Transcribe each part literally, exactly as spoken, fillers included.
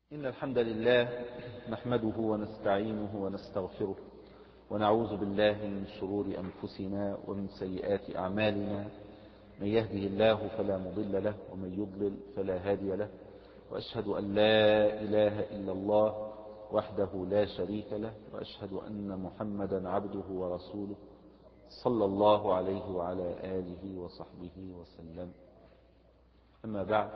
إن الحمد لله نحمده ونستعينه ونستغفره ونعوذ بالله من شرور أنفسنا ومن سيئات أعمالنا. من يهده الله فلا مضل له ومن يضلل فلا هادي له، وأشهد أن لا إله إلا الله وحده لا شريك له، وأشهد أن محمدا عبده ورسوله صلى الله عليه وعلى آله وصحبه وسلم. أما بعد،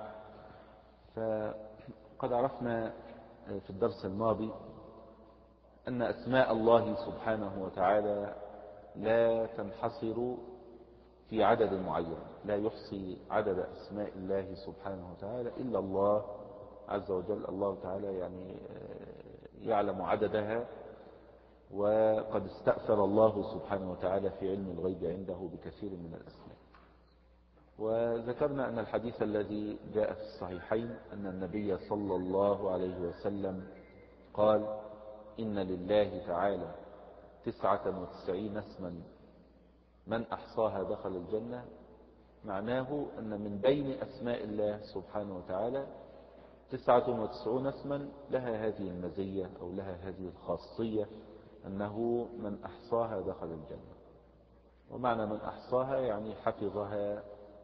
فقد عرفنا في الدرس الماضي أن أسماء الله سبحانه وتعالى لا تنحصر في عدد معين، لا يحصي عدد أسماء الله سبحانه وتعالى إلا الله عز وجل. الله تعالى يعني يعلم عددها، وقد استأثر الله سبحانه وتعالى في علم الغيب عنده بكثير من الأسماء. وذكرنا أن الحديث الذي جاء في الصحيحين أن النبي صلى الله عليه وسلم قال: إن لله تعالى تسعة وتسعين اسما من أحصاها دخل الجنة. معناه أن من بين أسماء الله سبحانه وتعالى تسعة وتسعون اسما لها هذه المزية أو لها هذه الخاصية، أنه من أحصاها دخل الجنة. ومعنى من أحصاها يعني حفظها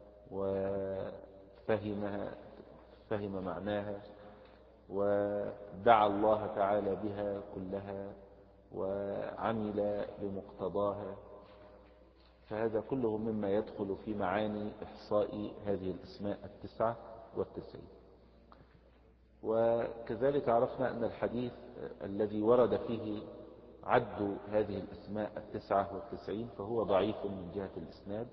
وفهمها، فهم معناها، ودعا الله تعالى بها كلها وعمل بمقتضاها. فهذا كله مما يدخل في معاني إحصاء هذه الأسماء التسعة والتسعين. وكذلك عرفنا أن الحديث الذي ورد فيه عد هذه الأسماء التسعة والتسعين فهو ضعيف من جهة الإسناد،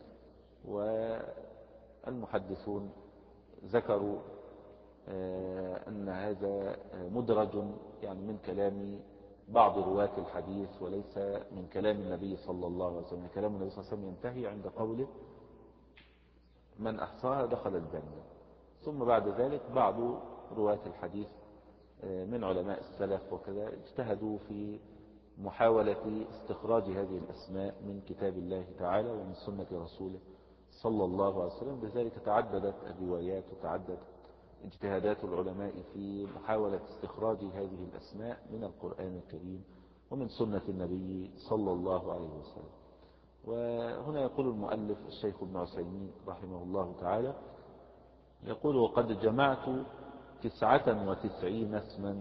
والمحدثون ذكروا أن هذا مدرج يعني من كلام بعض رواة الحديث وليس من كلام النبي صلى الله عليه وسلم. كلام النبي صلى الله عليه وسلم ينتهي عند قوله من أحصاها دخل الجنة. ثم بعد ذلك بعض رواة الحديث من علماء السلف وكذا اجتهدوا في محاولة استخراج هذه الأسماء من كتاب الله تعالى ومن سنة رسوله صلى الله عليه وسلم. لذلك تعددت الروايات وتعددت اجتهادات العلماء في محاولة استخراج هذه الأسماء من القرآن الكريم ومن سنة النبي صلى الله عليه وسلم. وهنا يقول المؤلف الشيخ ابن عثيمين رحمه الله تعالى، يقول: وقد جمعت تسعة وتسعين اسما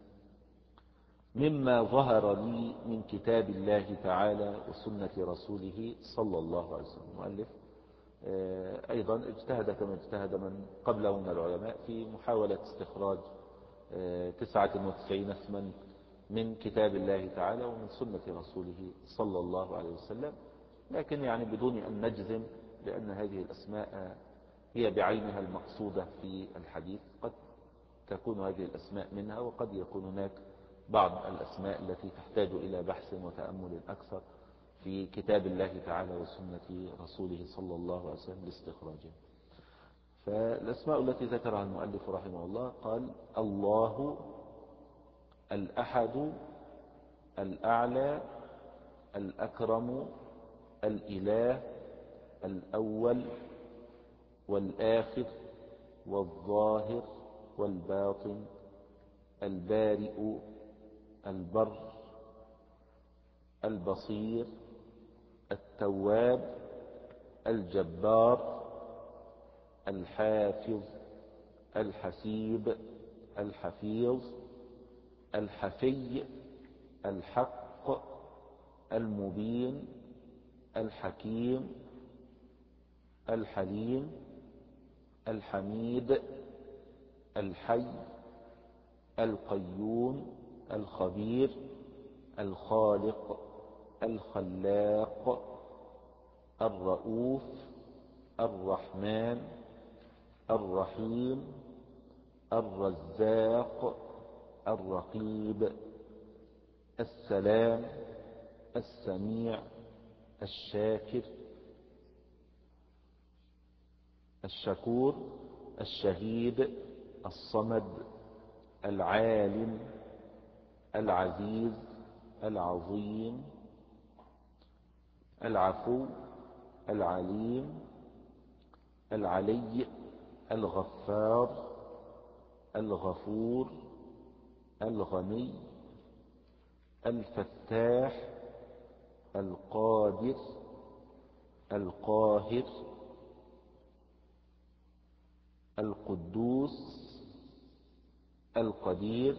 مما ظهر لي من كتاب الله تعالى وسنة رسوله صلى الله عليه وسلم. المؤلف أيضا اجتهد كما اجتهد من قبله من العلماء في محاولة استخراج تسعة وتسعين اسما من كتاب الله تعالى ومن سنة رسوله صلى الله عليه وسلم، لكن يعني بدون أن نجزم، لأن هذه الأسماء هي بعينها المقصودة في الحديث. قد تكون هذه الأسماء منها، وقد يكون هناك بعض الأسماء التي تحتاج إلى بحث وتأمل أكثر في كتاب الله تعالى وسنة رسوله صلى الله عليه وسلم لاستخراجها. فالأسماء التي ذكرها المؤلف رحمه الله قال: الله الأحد الأعلى الأكرم الإله الأول والآخر والظاهر والباطن البارئ البر البصير التواب الجبار الحافظ الحسيب الحفيظ الحفي الحق المبين الحكيم الحليم الحميد الحي القيوم الخبير الخالق الخلاق الرؤوف الرحمن الرحيم الرزاق الرقيب السلام السميع الشاكر الشكور الشهيد الصمد العالم العزيز العظيم العفو العليم العلي الغفار الغفور الغني، الفتاح، القادر، القاهر، القدوس، القدير،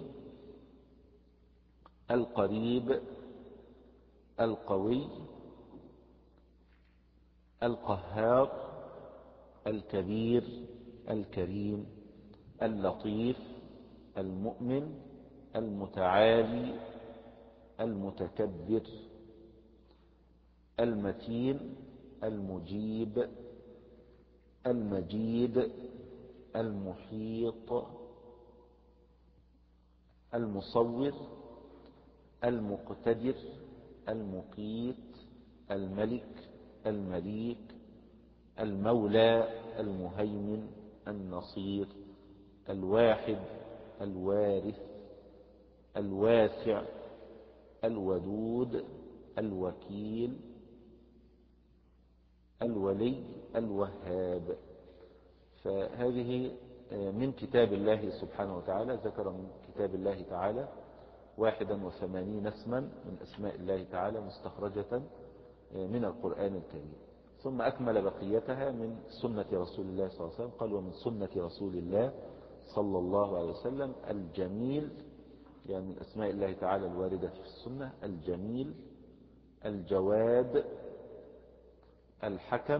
القريب، القوي، القهار، الكبير، الكريم، اللطيف، المؤمن، المتعالي، المتكبر، المتين، المجيب، المجيد، المحيط، المصور، المقتدر، المقيت، الملك، المليك، المولى، المهيمن، النصير، الواحد، الوارث، الواسع، الودود، الوكيل، الولي، الوهاب. فهذه من كتاب الله سبحانه وتعالى. ذكر من كتاب الله تعالى واحدا وثمانين اسما من أسماء الله تعالى مستخرجة من القرآن الكريم، ثم أكمل بقيتها من سنة رسول الله صلى الله عليه وسلم. قال: ومن سنة رسول الله صلى الله عليه وسلم الجميل، يعني من أسماء الله تعالى الواردة في السنة: الجميل، الجواد، الحكم،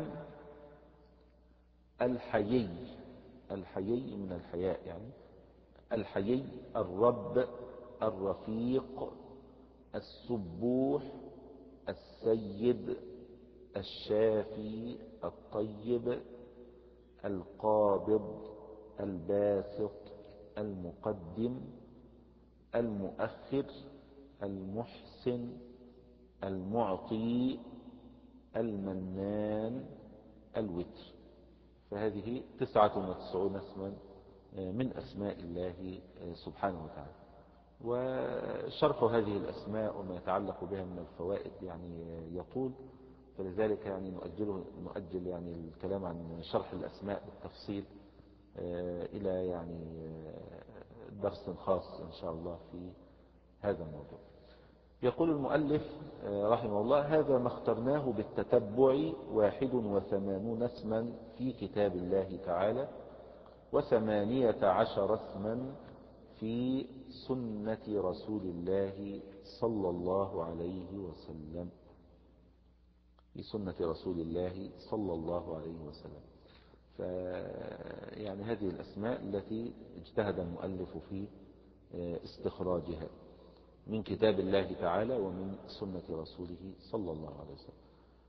الحيي، الحيي من الحياء يعني، الحيي، الرب، الرفيق، السبوح، السيد، الشافي، الطيب، القابض، الباسط، المقدم، المؤخر، المحسن، المعطي، المنان، الوتر. فهذه تسعة وتسعون اسما من أسماء الله سبحانه وتعالى. وشرح هذه الأسماء وما يتعلق بها من الفوائد يعني يطول، فلذلك يعني نؤجله نؤجل يعني الكلام عن شرح الأسماء بالتفصيل إلى يعني درس خاص إن شاء الله في هذا الموضوع. يقول المؤلف رحمه الله: هذا ما اخترناه بالتتبع واحد وثمانون اسما في كتاب الله تعالى، وثمانية عشر اسما في سنة رسول الله صلى الله عليه وسلم، في سنة رسول الله صلى الله عليه وسلم. فيعني هذه الأسماء التي اجتهد المؤلف في استخراجها من كتاب الله تعالى ومن سنة رسوله صلى الله عليه وسلم.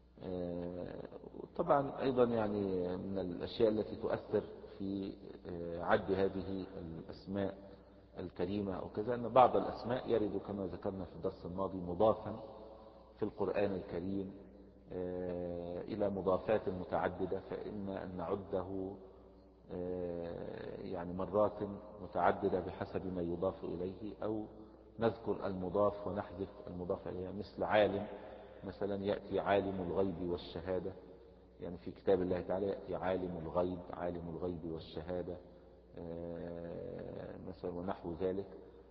طبعا أيضا يعني من الأشياء التي تؤثر في عد هذه الأسماء الكريمة أو كذا، أن بعض الأسماء يرد كما ذكرنا في الدرس الماضي مضافا في القرآن الكريم إلى مضافات متعددة، فإما أن نعده يعني مرات متعددة بحسب ما يضاف إليه، أو نذكر المضاف ونحذف المضاف إليه. مثل عالم مثلا يأتي عالم الغيب والشهادة، يعني في كتاب الله تعالى يأتي عالم الغيب، عالم الغيب والشهادة مثلا ونحو ذلك.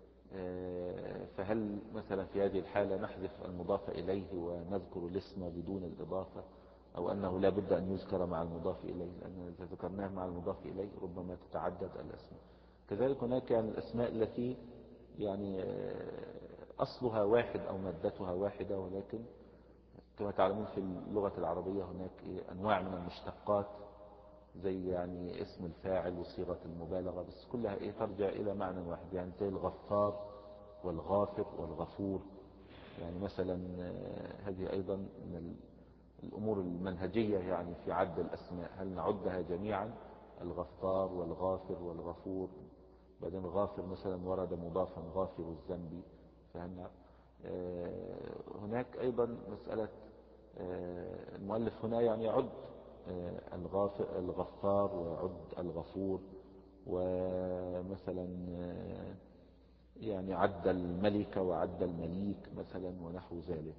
فهل مثلا في هذه الحالة نحذف المضاف إليه ونذكر الاسم بدون الإضافة، أو أنه لا بد أن يذكر مع المضاف إليه، لأن إذا ذكرناه مع المضاف إليه ربما تتعدد الأسماء. كذلك هناك يعني الأسماء التي يعني أصلها واحد أو مادتها واحدة، ولكن كما تعلمون في اللغة العربية هناك أنواع من المشتقات، زي يعني اسم الفاعل وصيغة المبالغة، بس كلها إيه ترجع إلى معنى واحد، يعني زي الغفار والغافر والغفور. يعني مثلا هذه أيضا من الأمور المنهجية يعني في عد الأسماء، هل نعدها جميعا الغفار والغافر والغفور؟ بعدين غافر مثلا ورد مضافا غافر الذنب، فهمنا. هناك أيضا مسألة المؤلف هنا يعني يعد الغفار ويعد الغفور، ومثلا يعني عد الملك وعد المليك مثلا ونحو ذلك.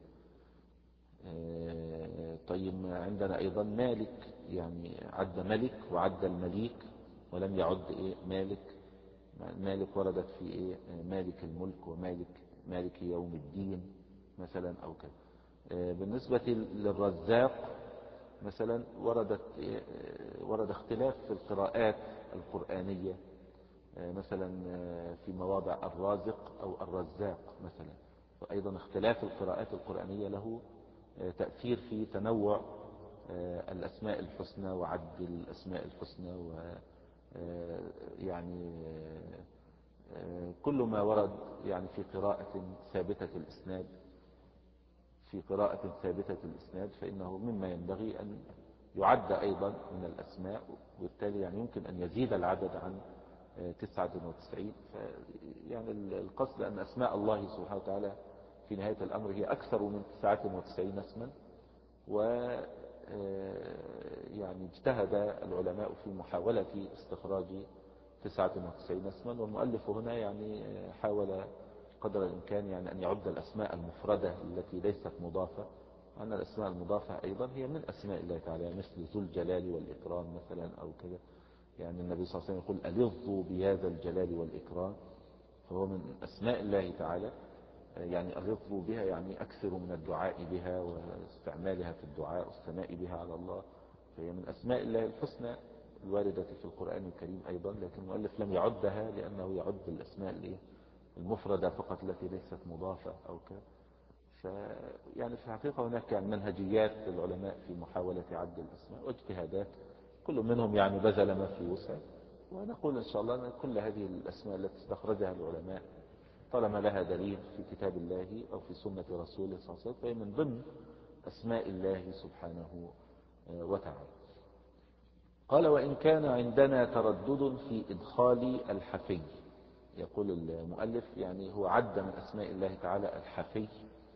طيب عندنا أيضا مالك، يعني عد ملك وعد المليك ولم يعد إيه مالك مالك وردت في إيه؟ مالك الملك ومالك مالك يوم الدين مثلا أو كذا. بالنسبة للرزاق مثلا وردت ورد اختلاف في القراءات القرآنية، مثلا في مواضع الرازق أو الرزاق مثلا، وأيضا اختلاف القراءات القرآنية له تأثير في تنوع الأسماء الحسنى وعد الأسماء الحسنى، و يعني كل ما ورد يعني في قراءة ثابتة الإسناد في قراءة ثابتة الإسناد فإنه مما ينبغي أن يعد أيضا من الأسماء، وبالتالي يعني يمكن أن يزيد العدد عن تسعة وتسعين. يعني القصد أن أسماء الله سبحانه وتعالى في نهاية الأمر هي أكثر من تسعة وتسعين اسما، و يعني اجتهد العلماء في محاولة استخراج تسعة وتسعين اسما، والمؤلف هنا يعني حاول قدر الإمكان يعني أن يعد الأسماء المفردة التي ليست مضافة، وأن الأسماء المضافة أيضا هي من أسماء الله تعالى، مثل ذو الجلال والإكرام مثلا أو كذا. يعني النبي صلى الله عليه وسلم يقول ألظوا بهذا الجلال والإكرام، فهو من أسماء الله تعالى. يعني ألظوا بها يعني أكثر من الدعاء بها واستعمالها في الدعاء والثناء بها على الله، فهي من أسماء الله الحسنى الواردة في القرآن الكريم أيضا، لكن المؤلف لم يعدها لأنه يعد الأسماء المفردة فقط التي ليست مضافة أو كذا. فيعني في الحقيقة هناك منهجيات للعلماء في محاولة عد الأسماء واجتهادات، كل منهم يعني بذل ما في وسعه، ونقول إن شاء الله أن كل هذه الأسماء التي استخرجها العلماء طالما لها دليل في كتاب الله أو في سنة رسوله صلى الله عليه وسلم فهي من ضمن أسماء الله سبحانه وتعالى. قال وإن كان عندنا تردد في إدخال الحفي، يقول المؤلف يعني هو عد من أسماء الله تعالى الحفي،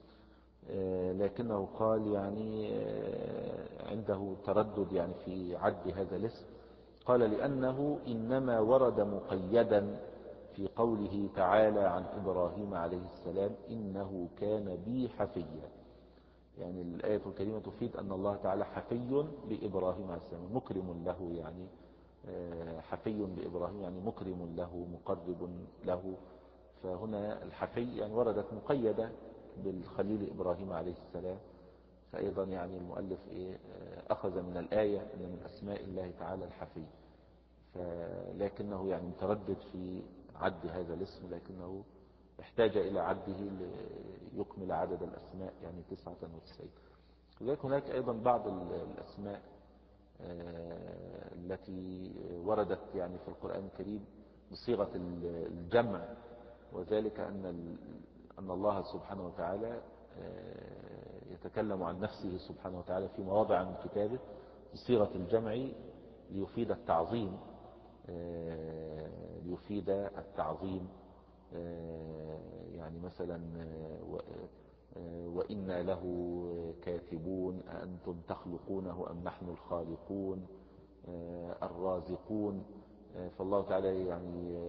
لكنه قال يعني عنده تردد يعني في عد هذا الاسم. قال لأنه إنما ورد مقيدا في قوله تعالى عن إبراهيم عليه السلام إنه كان بي حفيا. يعني الآية الكريمة تفيد أن الله تعالى حفي بإبراهيم عليه السلام، مكرم له، يعني حفي بإبراهيم يعني مكرم له مقرب له. فهنا الحفي يعني وردت مقيدة بالخليل إبراهيم عليه السلام، فأيضا يعني المؤلف إيه أخذ من الآية أن من أسماء الله تعالى الحفي، لكنه يعني متردد في عد هذا الاسم، لكنه احتاج إلى عده ليكمل عدد الأسماء يعني تسعة وتسعين. لذلك هناك أيضا بعض الأسماء التي وردت يعني في القرآن الكريم بصيغة الجمع، وذلك أن أن الله سبحانه وتعالى يتكلم عن نفسه سبحانه وتعالى في مواضع من كتابه بصيغة الجمع ليفيد التعظيم ليفيد التعظيم يعني مثلا وإنا له كاتبون أأنتم تخلقونه أم نحن الخالقون الرازقون. فالله تعالى يعني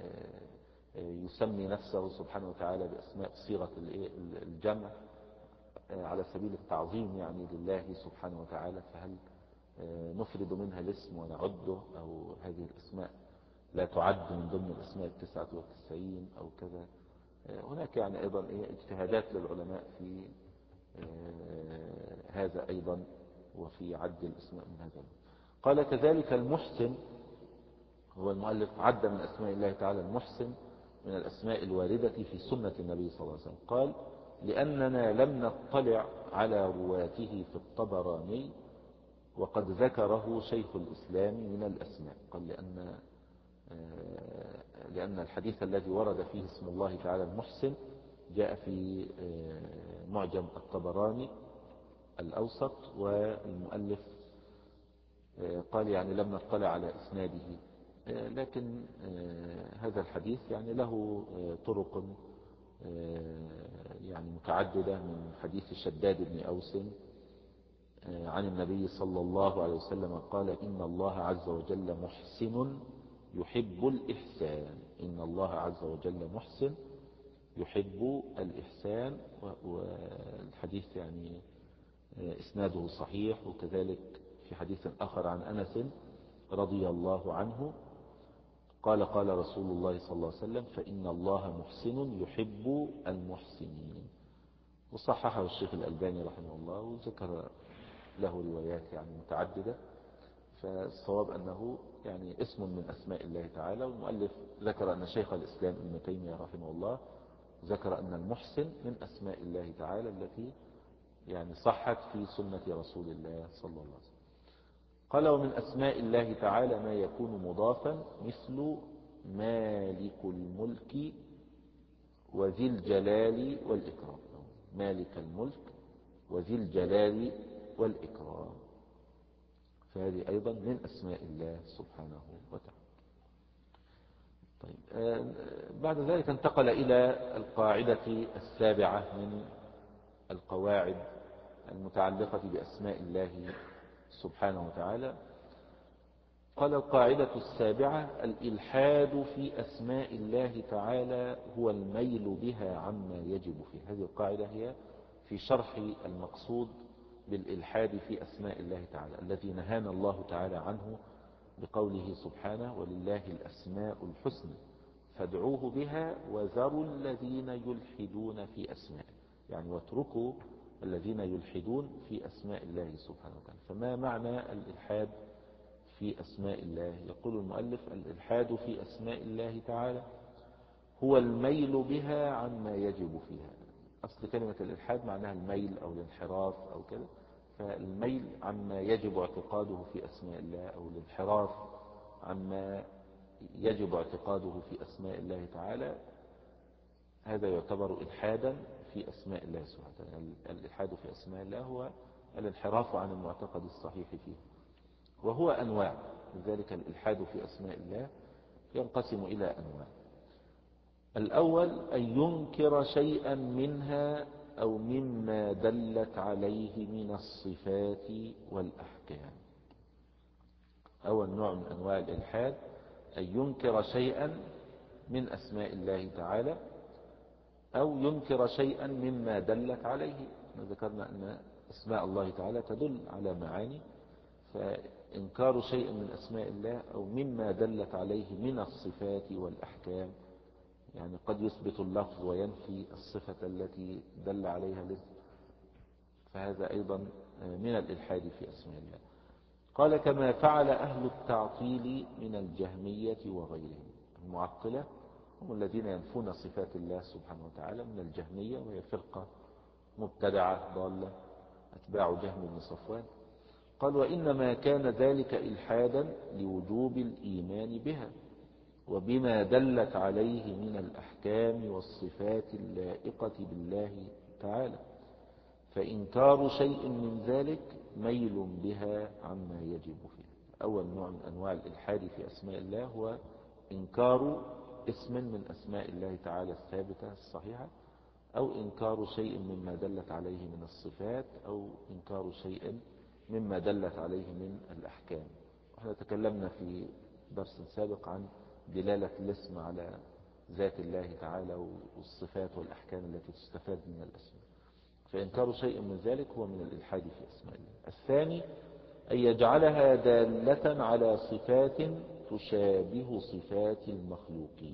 يسمي نفسه سبحانه وتعالى بأسماء صيغة الجمع على سبيل التعظيم يعني لله سبحانه وتعالى، فهل نفرد منها الاسم ونعده، أو هذه الأسماء لا تعد من ضمن الأسماء التسعة والتسعين أو كذا؟ هناك يعني أيضا اجتهادات للعلماء في هذا أيضا وفي عد الأسماء من هذا. قال كذلك المحسن، هو المؤلف عد من أسماء الله تعالى المحسن من الأسماء الواردة في سنة النبي صلى الله عليه وسلم. قال لأننا لم نطلع على رواته في الطبراني وقد ذكره شيخ الإسلام من الأسماء. قال لأن لأن الحديث الذي ورد فيه اسم الله تعالى المحسن جاء في معجم الطبراني الأوسط، والمؤلف قال يعني لم نطلع على إسناده، لكن هذا الحديث يعني له طرق يعني متعددة من حديث شداد بن أوس عن النبي صلى الله عليه وسلم قال إن الله عز وجل محسن يحب الإحسان. إن الله عز وجل محسن يحب الإحسان، والحديث يعني إسناده صحيح. وكذلك في حديث آخر عن أنس رضي الله عنه قال قال رسول الله صلى الله عليه وسلم فإن الله محسن يحب المحسنين. وصححه الشيخ الألباني رحمه الله وذكر له روايات يعني متعددة. فالصواب أنه يعني اسم من أسماء الله تعالى. والمؤلف ذكر أن شيخ الإسلام ابن تيمية رحمه الله ذكر أن المحسن من أسماء الله تعالى التي يعني صحت في سنة رسول الله صلى الله عليه وسلم. قال ومن أسماء الله تعالى ما يكون مضافا مثل مالك الملك وذي الجلال والإكرام. مالك الملك وذي الجلال والإكرام، فهذه أيضا من أسماء الله سبحانه وتعالى. طيب بعد ذلك انتقل إلى القاعدة السابعة من القواعد المتعلقة بأسماء الله سبحانه وتعالى. قال القاعدة السابعة الإلحاد في أسماء الله تعالى هو الميل بها عما يجب فيه. هذه القاعدة هي في شرح المقصود بالإلحاد في أسماء الله تعالى الذي نهانا الله تعالى عنه بقوله سبحانه ولله الأسماء الحسنى فادعوه بها وذروا الذين يلحدون في أسمائه، يعني واتركوا الذين يلحدون في أسماء الله سبحانه وتعالى. فما معنى الإلحاد في أسماء الله؟ يقول المؤلف الإلحاد في أسماء الله تعالى هو الميل بها عما يجب فيها. أصل كلمة الإلحاد معناها الميل أو الانحراف أو كذا، فالميل عما يجب اعتقاده في أسماء الله أو الانحراف عما يجب اعتقاده في أسماء الله تعالى، هذا يعتبر إلحادا في أسماء الله سبحانه وتعالى. الإلحاد في أسماء الله هو الانحراف عن المعتقد الصحيح فيه، وهو أنواع. لذلك الإلحاد في أسماء الله ينقسم إلى أنواع. الأول أن ينكر شيئا منها أو مما دلت عليه من الصفات والأحكام. أول نوع من أنواع الإلحاد أن ينكر شيئا من أسماء الله تعالى أو ينكر شيئا مما دلت عليه. ذكرنا أن أسماء الله تعالى تدل على معاني، فإنكار شيء من أسماء الله أو مما دلت عليه من الصفات والأحكام، يعني قد يثبت اللفظ وينفي الصفة التي دل عليها الاسم، فهذا أيضا من الإلحاد في أسماء الله. قال كما فعل أهل التعطيل من الجهمية وغيرهم. المعطلة هم الذين ينفون صفات الله سبحانه وتعالى من الجهمية، وهي فرقة مبتدعة ضالة أتباع جهم بن صفوان. قال وإنما كان ذلك إلحادا لوجوب الإيمان بها وبما دلت عليه من الأحكام والصفات اللائقة بالله تعالى، فإنكار شيء من ذلك ميل بها عما يجب فيه. أول نوع من أنواع الإلحاد في أسماء الله هو إنكار اسم من أسماء الله تعالى الثابتة الصحيحة، أو إنكار شيء مما دلت عليه من الصفات، أو إنكار شيء مما دلت عليه من الأحكام. وإحنا تكلمنا في درس سابق عن دلالة الاسم على ذات الله تعالى والصفات والأحكام التي تستفاد من الأسماء. فإنكار شيء من ذلك هو من الإلحاد في أسماء الله. الثاني أن يجعلها دالة على صفات تشابه صفات المخلوقين.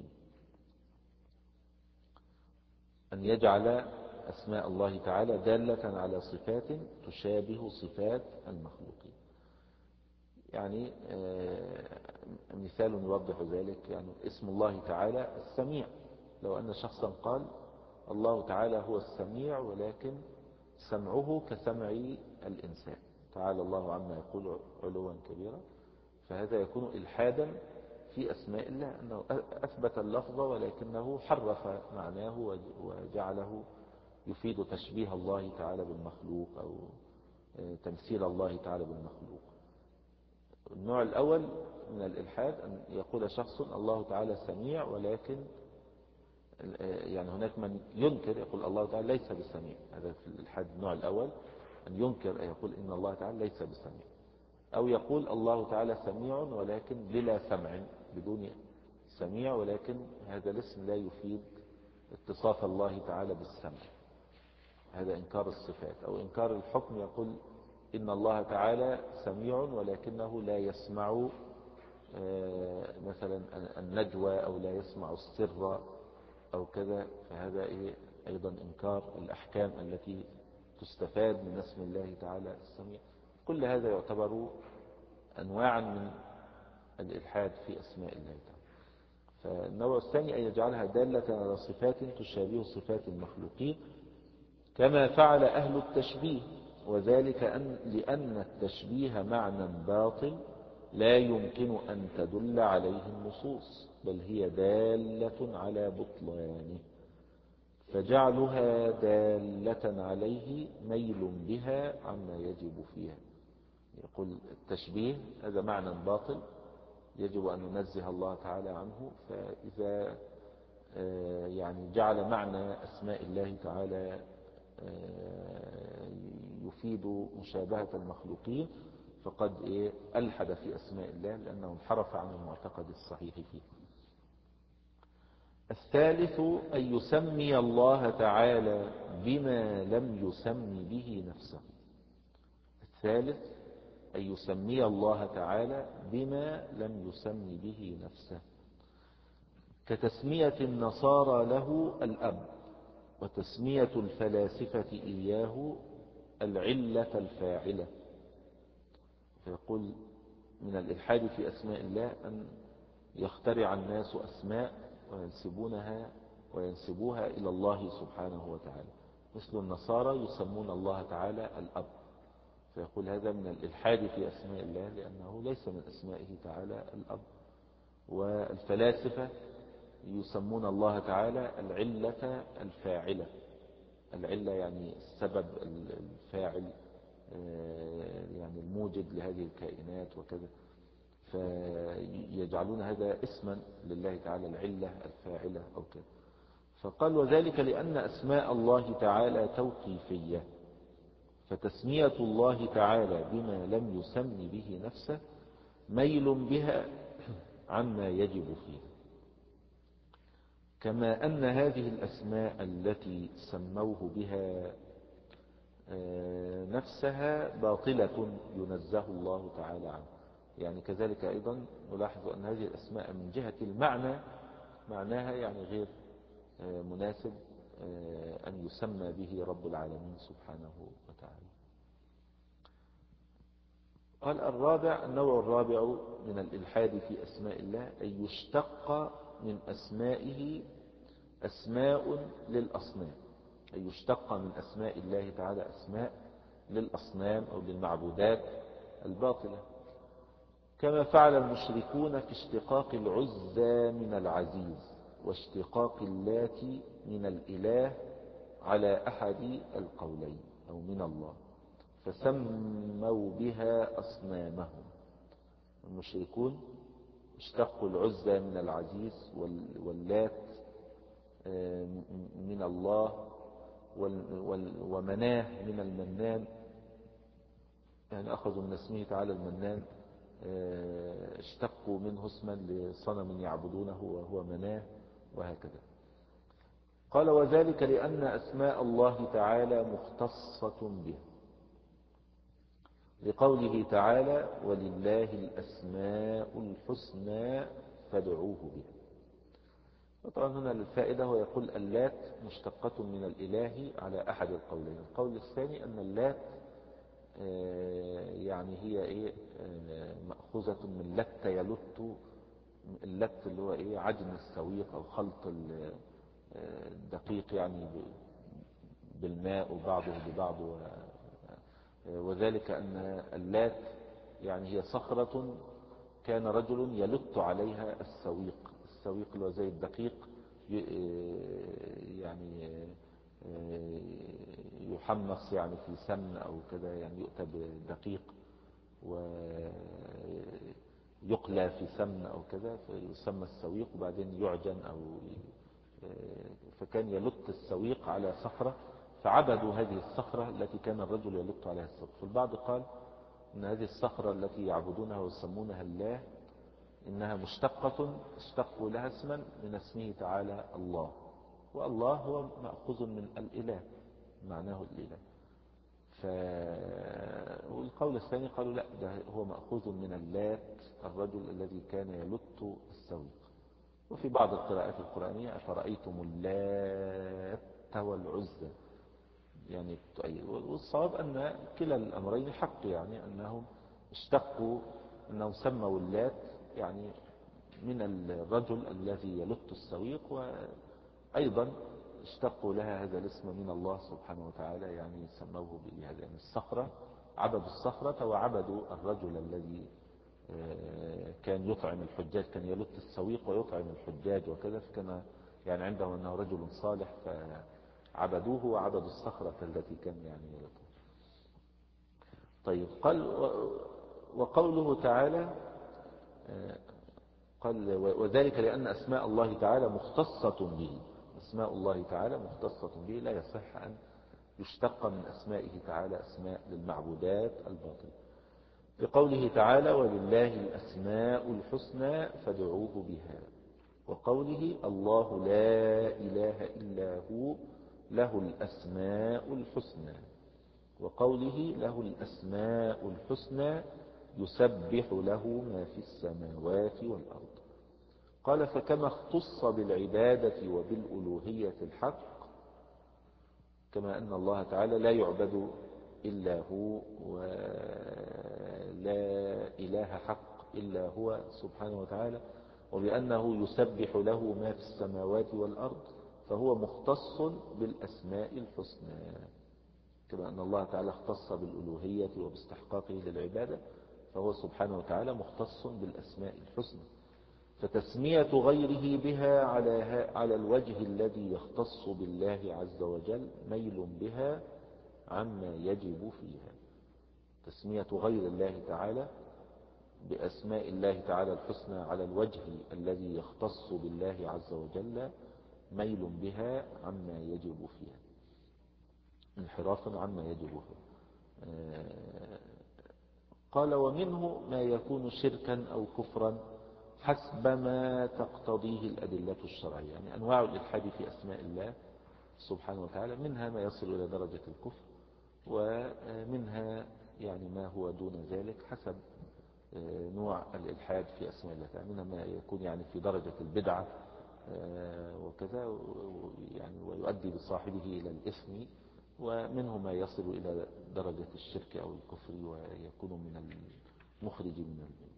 أن يجعل أسماء الله تعالى دالة على صفات تشابه صفات المخلوقين. يعني مثال يوضح ذلك، يعني اسم الله تعالى السميع. لو أن شخصا قال الله تعالى هو السميع ولكن سمعه كسمع الإنسان، تعالى الله عما يقول علوا كبيرا، فهذا يكون إلحادا في أسماء الله، أنه أثبت اللفظ ولكنه حرف معناه وجعله يفيد تشبيه الله تعالى بالمخلوق أو تمثيل الله تعالى بالمخلوق. النوع الأول من الإلحاد أن يقول شخص الله تعالى سميع، ولكن يعني هناك من ينكر يقول الله تعالى ليس بسميع. هذا في الإلحاد النوع الأول، أن ينكر يقول إن الله تعالى ليس بسميع، أو يقول الله تعالى سميع ولكن بلا سمع، بدون سميع، ولكن هذا الاسم لا يفيد اتصاف الله تعالى بالسمع، هذا إنكار الصفات. أو إنكار الحكم، يقول إن الله تعالى سميع ولكنه لا يسمع مثلا النجوى أو لا يسمع السر أو كذا، فهذا إيه أيضا إنكار الأحكام التي تستفاد من اسم الله تعالى السميع. كل هذا يعتبر أنواعا من الإلحاد في أسماء الله تعالى. فالنوع الثاني أن يجعلها دالة على صفات تشابه صفات المخلوقين كما فعل أهل التشبيه، وذلك أن لأن التشبيه معنى باطل لا يمكن أن تدل عليه النصوص، بل هي دالة على بطلانه، فجعلها دالة عليه ميل بها عما يجب فيها. يقول التشبيه هذا معنى باطل يجب أن ننزه الله تعالى عنه، فإذا يعني جعل معنى أسماء الله تعالى يفيد مشابهة المخلوقين فقد ألحد في أسماء الله، لأنه انحرف عن المعتقد الصحيح فيه. الثالث أن يسمي الله تعالى بما لم يسم به نفسه. الثالث أن يسمي الله تعالى بما لم يسم به نفسه، كتسمية النصارى له الأب، وتسمية الفلاسفة إياه العلة الفاعلة. فيقول من الإلحاد في أسماء الله أن يخترع الناس أسماء وينسبونها وينسبوها إلى الله سبحانه وتعالى، مثل النصارى يسمون الله تعالى الأب، فيقول هذا من الإلحاد في أسماء الله لأنه ليس من أسمائه تعالى الأب. والفلاسفة يسمون الله تعالى العلة الفاعلة، العلة يعني السبب الفاعل، يعني الموجد لهذه الكائنات وكذا، فيجعلون هذا اسما لله تعالى العلة الفاعلة أو كذا. فقال وذلك لأن أسماء الله تعالى توقيفية، فتسمية الله تعالى بما لم يسم به نفسه ميل بها عما يجب فيه، كما أن هذه الأسماء التي سموه بها نفسها باطلة ينزه الله تعالى عنه. يعني كذلك أيضا نلاحظ أن هذه الأسماء من جهة المعنى معناها يعني غير مناسب أن يسمى به رب العالمين سبحانه وتعالى. قال الرابع، النوع الرابع من الإلحاد في أسماء الله أن يشتق من أسمائه أسماء للأصنام، أن يشتق من أسماء الله تعالى أسماء للأصنام أو للمعبودات الباطلة، كما فعل المشركون في اشتقاق العزى من العزيز واشتقاق اللات من الإله على أحد القولين أو من الله، فسموا بها أصنامهم. المشركون اشتقوا العزى من العزيز واللات من الله ومناه من المنان، يعني أخذوا من اسمه تعالى المنان اشتقوا منه اسما لصنم يعبدونه وهو مناه وهكذا. قال وذلك لأن أسماء الله تعالى مختصة به، لقوله تعالى ولله الأسماء الحسنى فادعوه بها. وطبعا هنا للفائدة هو يقول اللات مشتقة من الإله على أحد القولين. القول الثاني أن اللات يعني هي إيه مأخوذة من لت يلت، اللت اللي هو إيه عجن السويق أو خلط الدقيق يعني بالماء وبعضه ببعض، وذلك أن اللات يعني هي صخرة كان رجل يلت عليها السويق، السويق اللي هو زي الدقيق يعني يحمص يعني في سمن أو كذا، يعني يؤتى بدقيق ويقلى في سمن أو كذا فيسمى السويق، وبعدين يعجن أو فكان يلت السويق على صخرة، فعبدوا هذه الصخرة التي كان الرجل يلت عليها السويق. فالبعض قال إن هذه الصخرة التي يعبدونها ويسمونها الله إنها مشتقة، اشتقوا لها اسما من اسمه تعالى الله، والله هو مأخوذ من الإله معناه الإله، ف... والقول الثاني قالوا لا، ده هو مأخوذ من اللات، الرجل الذي كان يلت السويق. وفي بعض القراءات القرآنية أفرأيتم اللات والعزى، يعني والصواب أن كلا الأمرين حق، يعني أنهم اشتقوا، أنهم سموا اللات يعني من الرجل الذي يلت السويق، وأيضا اشتقوا لها هذا الاسم من الله سبحانه وتعالى، يعني سموه بهذا، يعني الصخرة، عبدوا الصخرة وعبدوا الرجل الذي كان يطعم الحجاج، كان يلت السويق ويطعم الحجاج وكذا، فكان يعني عندهم أنه رجل صالح فعبدوه وعبدوا الصخرة التي كان يعني يلتها. طيب قال وقوله تعالى قال وذلك لأن أسماء الله تعالى مختصة به، أسماء الله تعالى مختصة به، لا يصح أن يشتق من أسمائه تعالى أسماء للمعبودات الباطلة. بقوله تعالى ولله الأسماء الحسنى فادعوه بها، وقوله الله لا إله إلا هو له الأسماء الحسنى، وقوله له الأسماء الحسنى يسبح له ما في السماوات والأرض. قال فكما اختص بالعبادة وبالألوهية الحق، كما أن الله تعالى لا يعبد إلا هو ولا إله حق إلا هو سبحانه وتعالى، وبأنه يسبح له ما في السماوات والأرض، فهو مختص بالأسماء الحسنى. كما أن الله تعالى اختص بالألوهية وباستحقاقه للعبادة، فهو سبحانه وتعالى مختص بالأسماء الحسنى. فتسمية غيره بها على على الوجه الذي يختص بالله عز وجل ميل بها عما يجب فيها. تسمية غير الله تعالى بأسماء الله تعالى الحسنى على الوجه الذي يختص بالله عز وجل ميل بها عما يجب فيها، انحراف عما يجب فيها. قال ومنه ما يكون شركا أو كفرا حسب ما تقتضيه الأدلة الشرعية، يعني أنواع الإلحاد في أسماء الله سبحانه وتعالى، منها ما يصل إلى درجة الكفر، ومنها يعني ما هو دون ذلك حسب نوع الإلحاد في أسماء الله تعالى، منها ما يكون يعني في درجة البدعة وكذا يعني ويؤدي بصاحبه إلى الإثم، ومنه ما يصل إلى درجة الشرك أو الكفر ويكون من المخرج من الملة.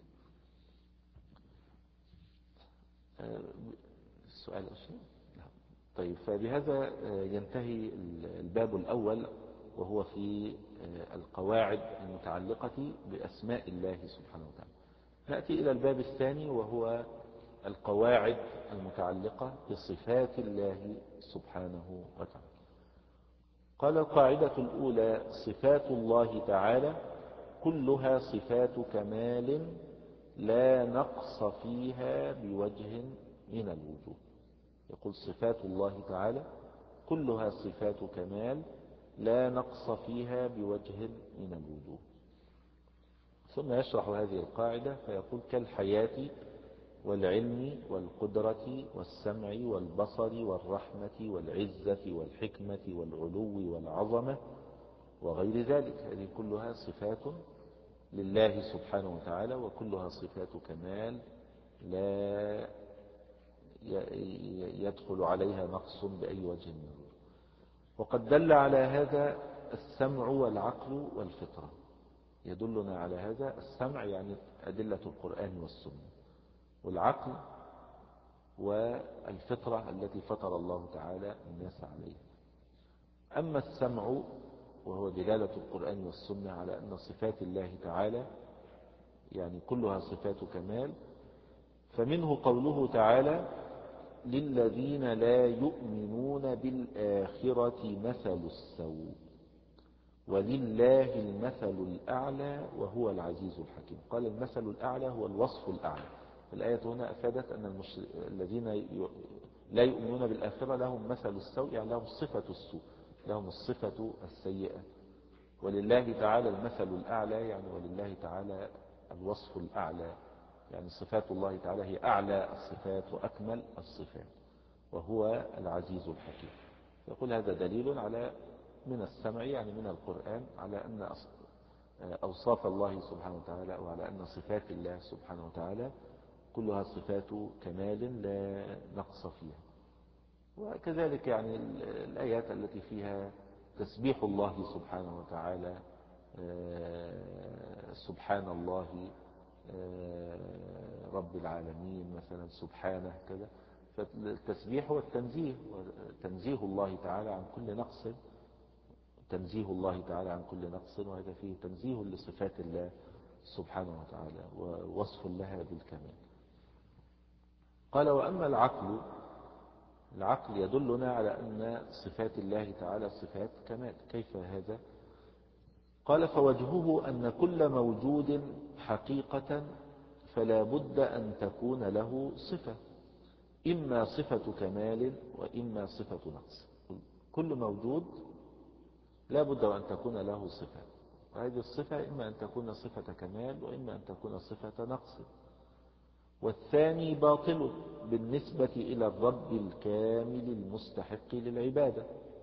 السؤال أشياء. طيب فبهذا ينتهي الباب الأول، وهو في القواعد المتعلقة بأسماء الله سبحانه وتعالى. نأتي إلى الباب الثاني، وهو القواعد المتعلقة بصفات الله سبحانه وتعالى. قال القاعدة الأولى صفات الله تعالى كلها صفات كمال لا نقص فيها بوجه من الوجوه. يقول صفات الله تعالى كلها صفات كمال لا نقص فيها بوجه من الوجوه. ثم يشرح هذه القاعدة فيقول كالحياة والعلم والقدرة والسمع والبصر والرحمة والعزة والحكمة والعلو والعظمة وغير ذلك. هذه كلها صفات لله سبحانه وتعالى، وكلها صفات كمال لا يدخل عليها نقص بأي وجه منه. وقد دل على هذا السمع والعقل والفطرة. يدلنا على هذا السمع يعني أدلة القرآن والسنة، والعقل والفطرة التي فطر الله تعالى الناس عليها. أما السمع وهو دلالة القرآن والسنة على أن صفات الله تعالى يعني كلها صفات كمال، فمنه قوله تعالى للذين لا يؤمنون بالآخرة مثل السوء ولله المثل الأعلى وهو العزيز الحكيم. قال المثل الأعلى هو الوصف الأعلى. الآية هنا أفادت أن المش... الذين لا يؤمنون بالآخرة لهم مثل السوء، يعني لهم صفة السوء، لهم الصفة السيئة. ولله تعالى المثل الأعلى يعني ولله تعالى الوصف الأعلى، يعني صفات الله تعالى هي أعلى الصفات وأكمل الصفات، وهو العزيز الحكيم. يقول هذا دليل على من السمع يعني من القرآن على أن أوصاف الله سبحانه وتعالى أو على أن صفات الله سبحانه وتعالى كلها صفات كمال لا نقص فيها. وكذلك يعني الآيات التي فيها تسبيح الله سبحانه وتعالى، سبحان الله رب العالمين مثلا، سبحانه كذا. فالتسبيح هو التنزيه، تنزيه الله تعالى عن كل نقص، تنزيه الله تعالى عن كل نقص، وهذا فيه تنزيه لصفات الله سبحانه وتعالى ووصف لها بالكمال. قال وأما العقل، العقل يدلنا على أن صفات الله تعالى صفات كمال. كيف هذا؟ قال فوجهه أن كل موجود حقيقة فلا بد أن تكون له صفة، إما صفة كمال وإما صفة نقص. كل موجود لا بد أن تكون له صفة، وهذه الصفة إما أن تكون صفة كمال وإما أن تكون صفة نقص. والثاني باطل بالنسبة إلى الرب الكامل المستحق للعبادة،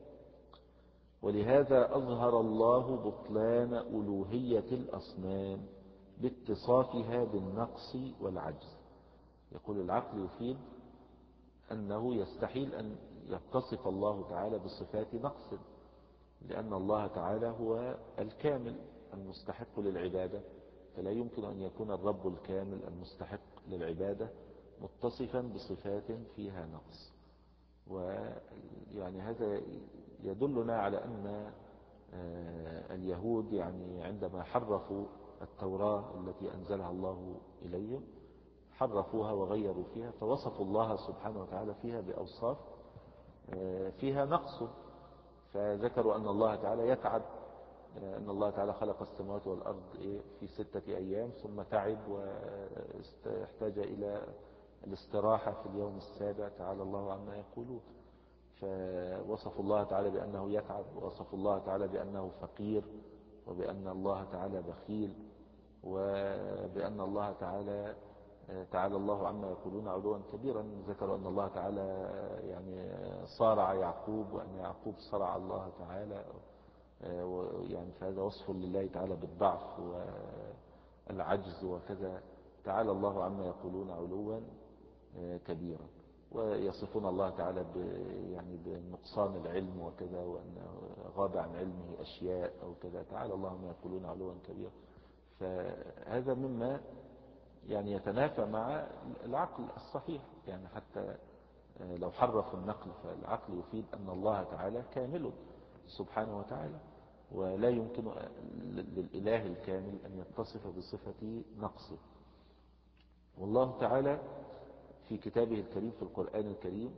ولهذا أظهر الله بطلان ألوهية الأصنام باتصافها بالنقص والعجز. يقول العقل يفيد أنه يستحيل أن يتصف الله تعالى بصفات نقص، لأن الله تعالى هو الكامل المستحق للعبادة، فلا يمكن أن يكون الرب الكامل المستحق للعبادة متصفا بصفات فيها نقص. ويعني هذا يدلنا على أن اليهود يعني عندما حرفوا التوراة التي أنزلها الله إليهم حرفوها وغيروا فيها، فوصفوا الله سبحانه وتعالى فيها بأوصاف فيها نقص. فذكروا أن الله تعالى يتعب، أن الله تعالى خلق السماوات والأرض في ستة أيام ثم تعب واحتاج إلى الاستراحة في اليوم السابع، تعالى الله عما يقولون. فوصفوا الله تعالى بأنه يتعب، ووصفوا الله تعالى بأنه فقير، وبأن الله تعالى بخيل، وبأن الله تعالى تعالى الله عما يقولون علوا كبيرا. ذكروا أن الله تعالى يعني صارع يعقوب، وأن يعقوب صرع الله تعالى، يعني فهذا وصف لله تعالى بالضعف والعجز وكذا. تعالى الله عما يقولون علوا كبيرا. ويصفون الله تعالى يعني بنقصان العلم وكذا، وأنه غاب عن علمه أشياء أو كذا. تعالى الله عما يقولون علوا كبيرا. فهذا مما يعني يتنافى مع العقل الصحيح، يعني حتى لو حرف النقل فالعقل يفيد أن الله تعالى كامل سبحانه وتعالى، ولا يمكن للإله الكامل أن يتصف بصفة نقصه. والله تعالى في كتابه الكريم في القرآن الكريم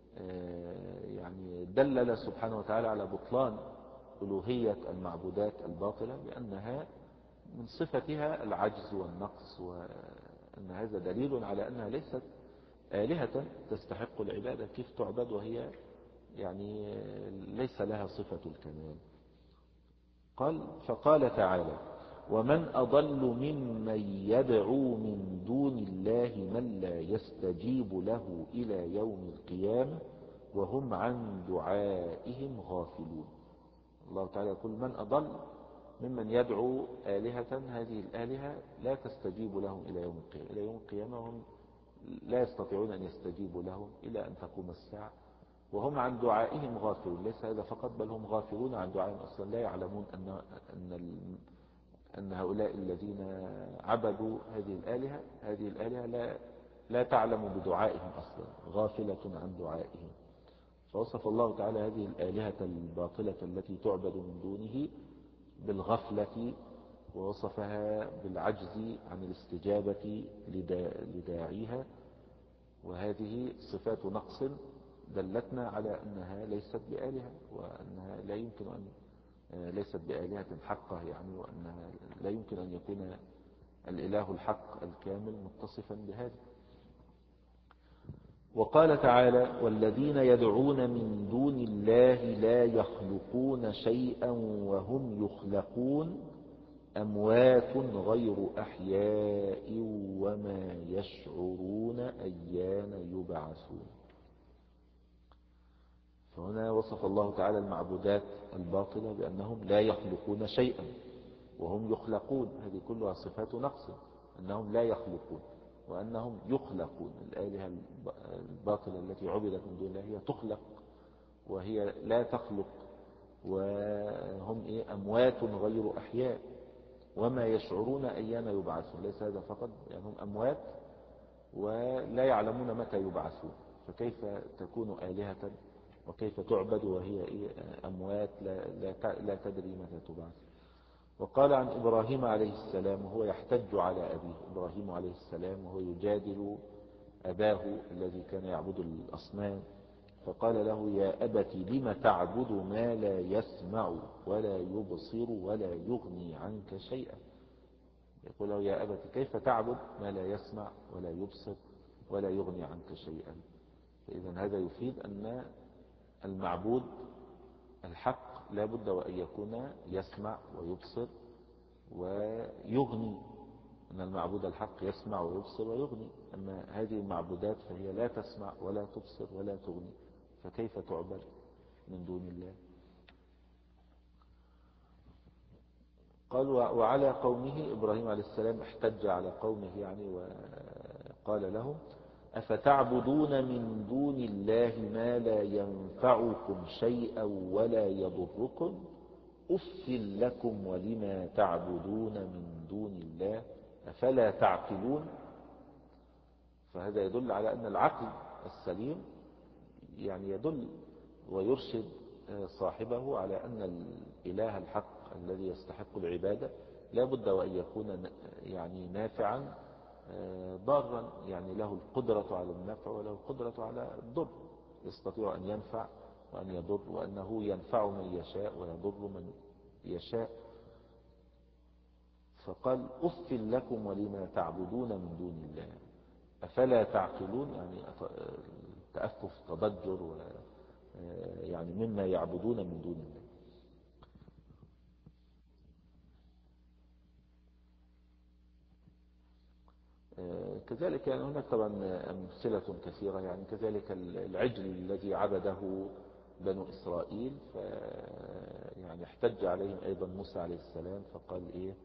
يعني دلل سبحانه وتعالى على بطلان ألوهية المعبودات الباطلة، لأنها من صفتها العجز والنقص، وأن هذا دليل على أنها ليست آلهة تستحق العبادة. كيف تعبد وهي يعني ليس لها صفة الكمال؟ قال فقال تعالى ومن أضل ممن يدعو من دون الله من لا يستجيب له إلى يوم القيامة وهم عن دعائهم غافلون. الله تعالى يقول من أضل ممن يدعو آلهة، هذه الآلهة لا تستجيب لهم إلى يوم القيامة، إلى يوم القيامة هم لا يستطيعون أن يستجيبوا لهم إلى أن تقوم الساعة، وهم عن دعائهم غافلون. ليس هذا فقط، بل هم غافلون عن دعائهم أصلا، لا يعلمون أن, أن, أن هؤلاء الذين عبدوا هذه الآلهة هذه الآلهة لا, لا تعلم بدعائهم أصلا، غافلة عن دعائهم. فوصف الله تعالى هذه الآلهة الباطلة التي تعبد من دونه بالغفلة، ووصفها بالعجز عن الاستجابة لداعيها، وهذه صفات نقص دلتنا على أنها ليست بآلهة، وأنها لا يمكن أن ليست بآلهة حقة يعني، وأنها لا يمكن أن يكون الإله الحق الكامل متصفا بهذا. وقال تعالى والذين يدعون من دون الله لا يخلقون شيئا وهم يخلقون أموات غير أحياء وما يشعرون أيان يبعثون. فهنا وصف الله تعالى المعبودات الباطلة بأنهم لا يخلقون شيئا وهم يخلقون. هذه كلها صفات نقص، أنهم لا يخلقون وأنهم يخلقون. الآلهة الباطلة التي عبدت من دون الله هي تخلق وهي لا تخلق، وهم إيه أموات غير أحياء وما يشعرون أيان يبعثون. ليس هذا فقط، يعني هم أموات ولا يعلمون متى يبعثون، فكيف تكون آلهة وكيف تعبد وهي إيه أموات لا, لا, لا تدري متى تبعث. وقال عن إبراهيم عليه السلام وهو يحتج على أبيه، إبراهيم عليه السلام وهو يجادل أباه الذي كان يعبد الأصنام، فقال له يا أبت لم تعبد ما لا يسمع ولا يبصر ولا يغني عنك شيئا. يقول له يا أبت كيف تعبد ما لا يسمع ولا يبصر ولا يغني عنك شيئا. فإذا هذا يفيد أن المعبود الحق لا بد وأن يكون يسمع ويبصر ويغني، أن المعبود الحق يسمع ويبصر ويغني. أما هذه المعبودات فهي لا تسمع ولا تبصر ولا تغني، فكيف تعبد من دون الله؟ قال وعلى قومه، إبراهيم عليه السلام احتج على قومه يعني وقال لهم أفتعبدون من دون الله ما لا ينفعكم شيئا ولا يضركم أف لكم ولما تعبدون من دون الله أفلا تعقلون. فهذا يدل على أن العقل السليم يعني يدل ويرشد صاحبه على أن الإله الحق الذي يستحق العبادة لا بد وأن يكون يعني نافعا ضارا، يعني له القدرة على النفع وله القدرة على الضر، يستطيع أن ينفع وأن يضر، وأنه ينفع من يشاء ويضر من يشاء. فقال أف لكم ولما تعبدون من دون الله أفلا تعقلون، يعني تأفف تضجر يعني مما يعبدون من دون الله. كذلك يعني هناك طبعا أمثلة كثيرة، يعني كذلك العجل الذي عبده بنو إسرائيل، ف يعني احتج عليهم أيضا موسى عليه السلام فقال إيه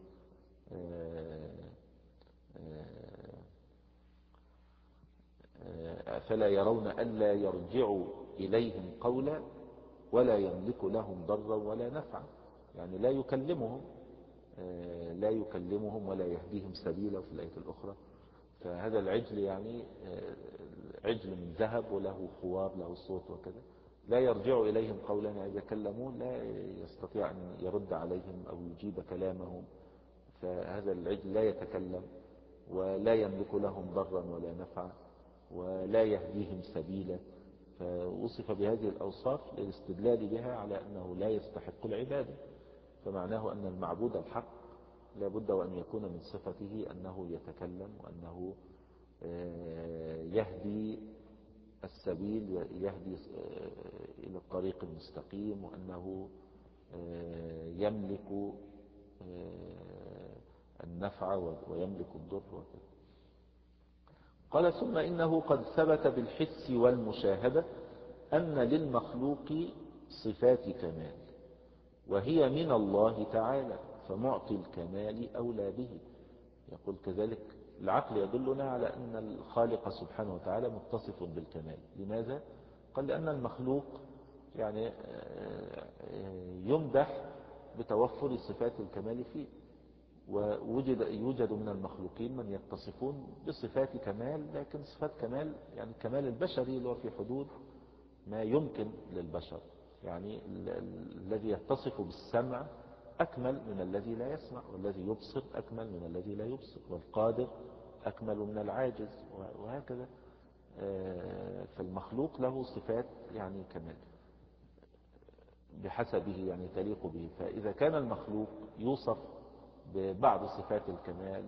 أفلا يرون ألا يرجعوا إليهم قولا ولا يملك لهم ضرا ولا نفعا، يعني لا يكلمهم لا يكلمهم ولا يهديهم سبيلا في الآية الأخرى. فهذا العجل يعني عجل من ذهب وله خوار له صوت وكذا، لا يرجع إليهم قولا، يعني إذا كلموه لا يستطيع أن يرد عليهم أو يجيب كلامهم. فهذا العجل لا يتكلم ولا يملك لهم ضرا ولا نفعا ولا يهديهم سبيلا. فوصف بهذه الأوصاف للاستدلال بها على أنه لا يستحق العبادة. فمعناه أن المعبود الحق لا بد وأن يكون من صفته أنه يتكلم وأنه يهدي السبيل يهدي إلى الطريق المستقيم، وأنه يملك النفع ويملك الضر وكذا. قال ثم إنه قد ثبت بالحس والمشاهدة أن للمخلوق صفات كمال وهي من الله تعالى، فمعطي الكمال أولى به. يقول كذلك العقل يدلنا على أن الخالق سبحانه وتعالى متصف بالكمال. لماذا؟ قال لأن المخلوق يعني يمدح بتوفر صفات الكمال فيه، ووجد يوجد من المخلوقين من يتصفون بصفات كمال، لكن صفات كمال يعني الكمال البشري اللي هو في حدود ما يمكن للبشر. يعني الذي يتصف بالسمع أكمل من الذي لا يسمع، والذي يبصر أكمل من الذي لا يبصر، والقادر أكمل من العاجز، وهكذا. فالمخلوق له صفات يعني كمال بحسبه يعني تليق به. فإذا كان المخلوق يوصف ببعض صفات الكمال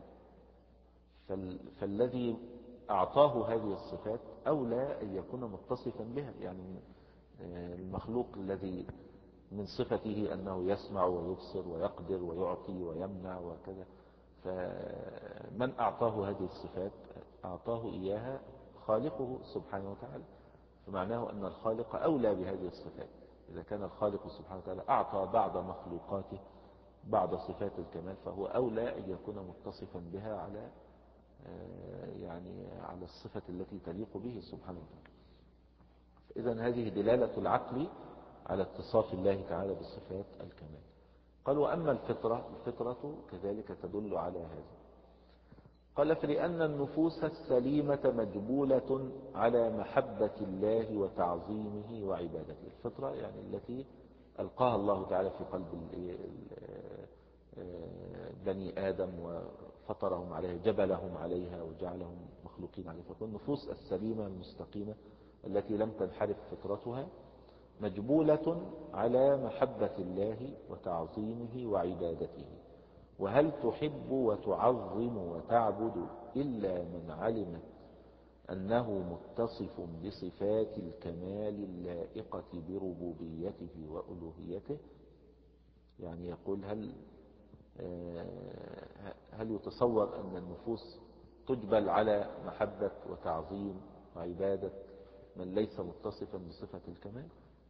فالذي أعطاه هذه الصفات أولى أن يكون متصفا بها. يعني المخلوق الذي من صفته أنه يسمع ويبصر ويقدر ويعطي ويمنع وكذا، فمن أعطاه هذه الصفات أعطاه إياها خالقه سبحانه وتعالى. فمعناه أن الخالق أولى بهذه الصفات. إذا كان الخالق سبحانه وتعالى أعطى بعض مخلوقاته بعض صفات الكمال، فهو أولى أن يكون متصفا بها على يعني على الصفة التي تليق به سبحانه وتعالى. إذن هذه دلالة العقل على اتصاف الله تعالى بصفات الكمال. قال وأما الفطرة، الفطرة كذلك تدل على هذا. قال فلأن النفوس السليمة مجبولة على محبة الله وتعظيمه وعبادته. الفطرة يعني التي ألقاها الله تعالى في قلب بني آدم وفطرهم عليها، جبلهم عليها وجعلهم مخلوقين عليها. فكل النفوس السليمة المستقيمة التي لم تنحرف فطرتها مجبولة على محبة الله وتعظيمه وعبادته. وهل تحب وتعظم وتعبد إلا من علمت أنه متصف بصفات الكمال اللائقة بربوبيته وألوهيته؟ يعني يقول هل هل يتصور أن النفوس تجبل على محبة وتعظيم وعبادة من ليس متصفا بصفة الكمال؟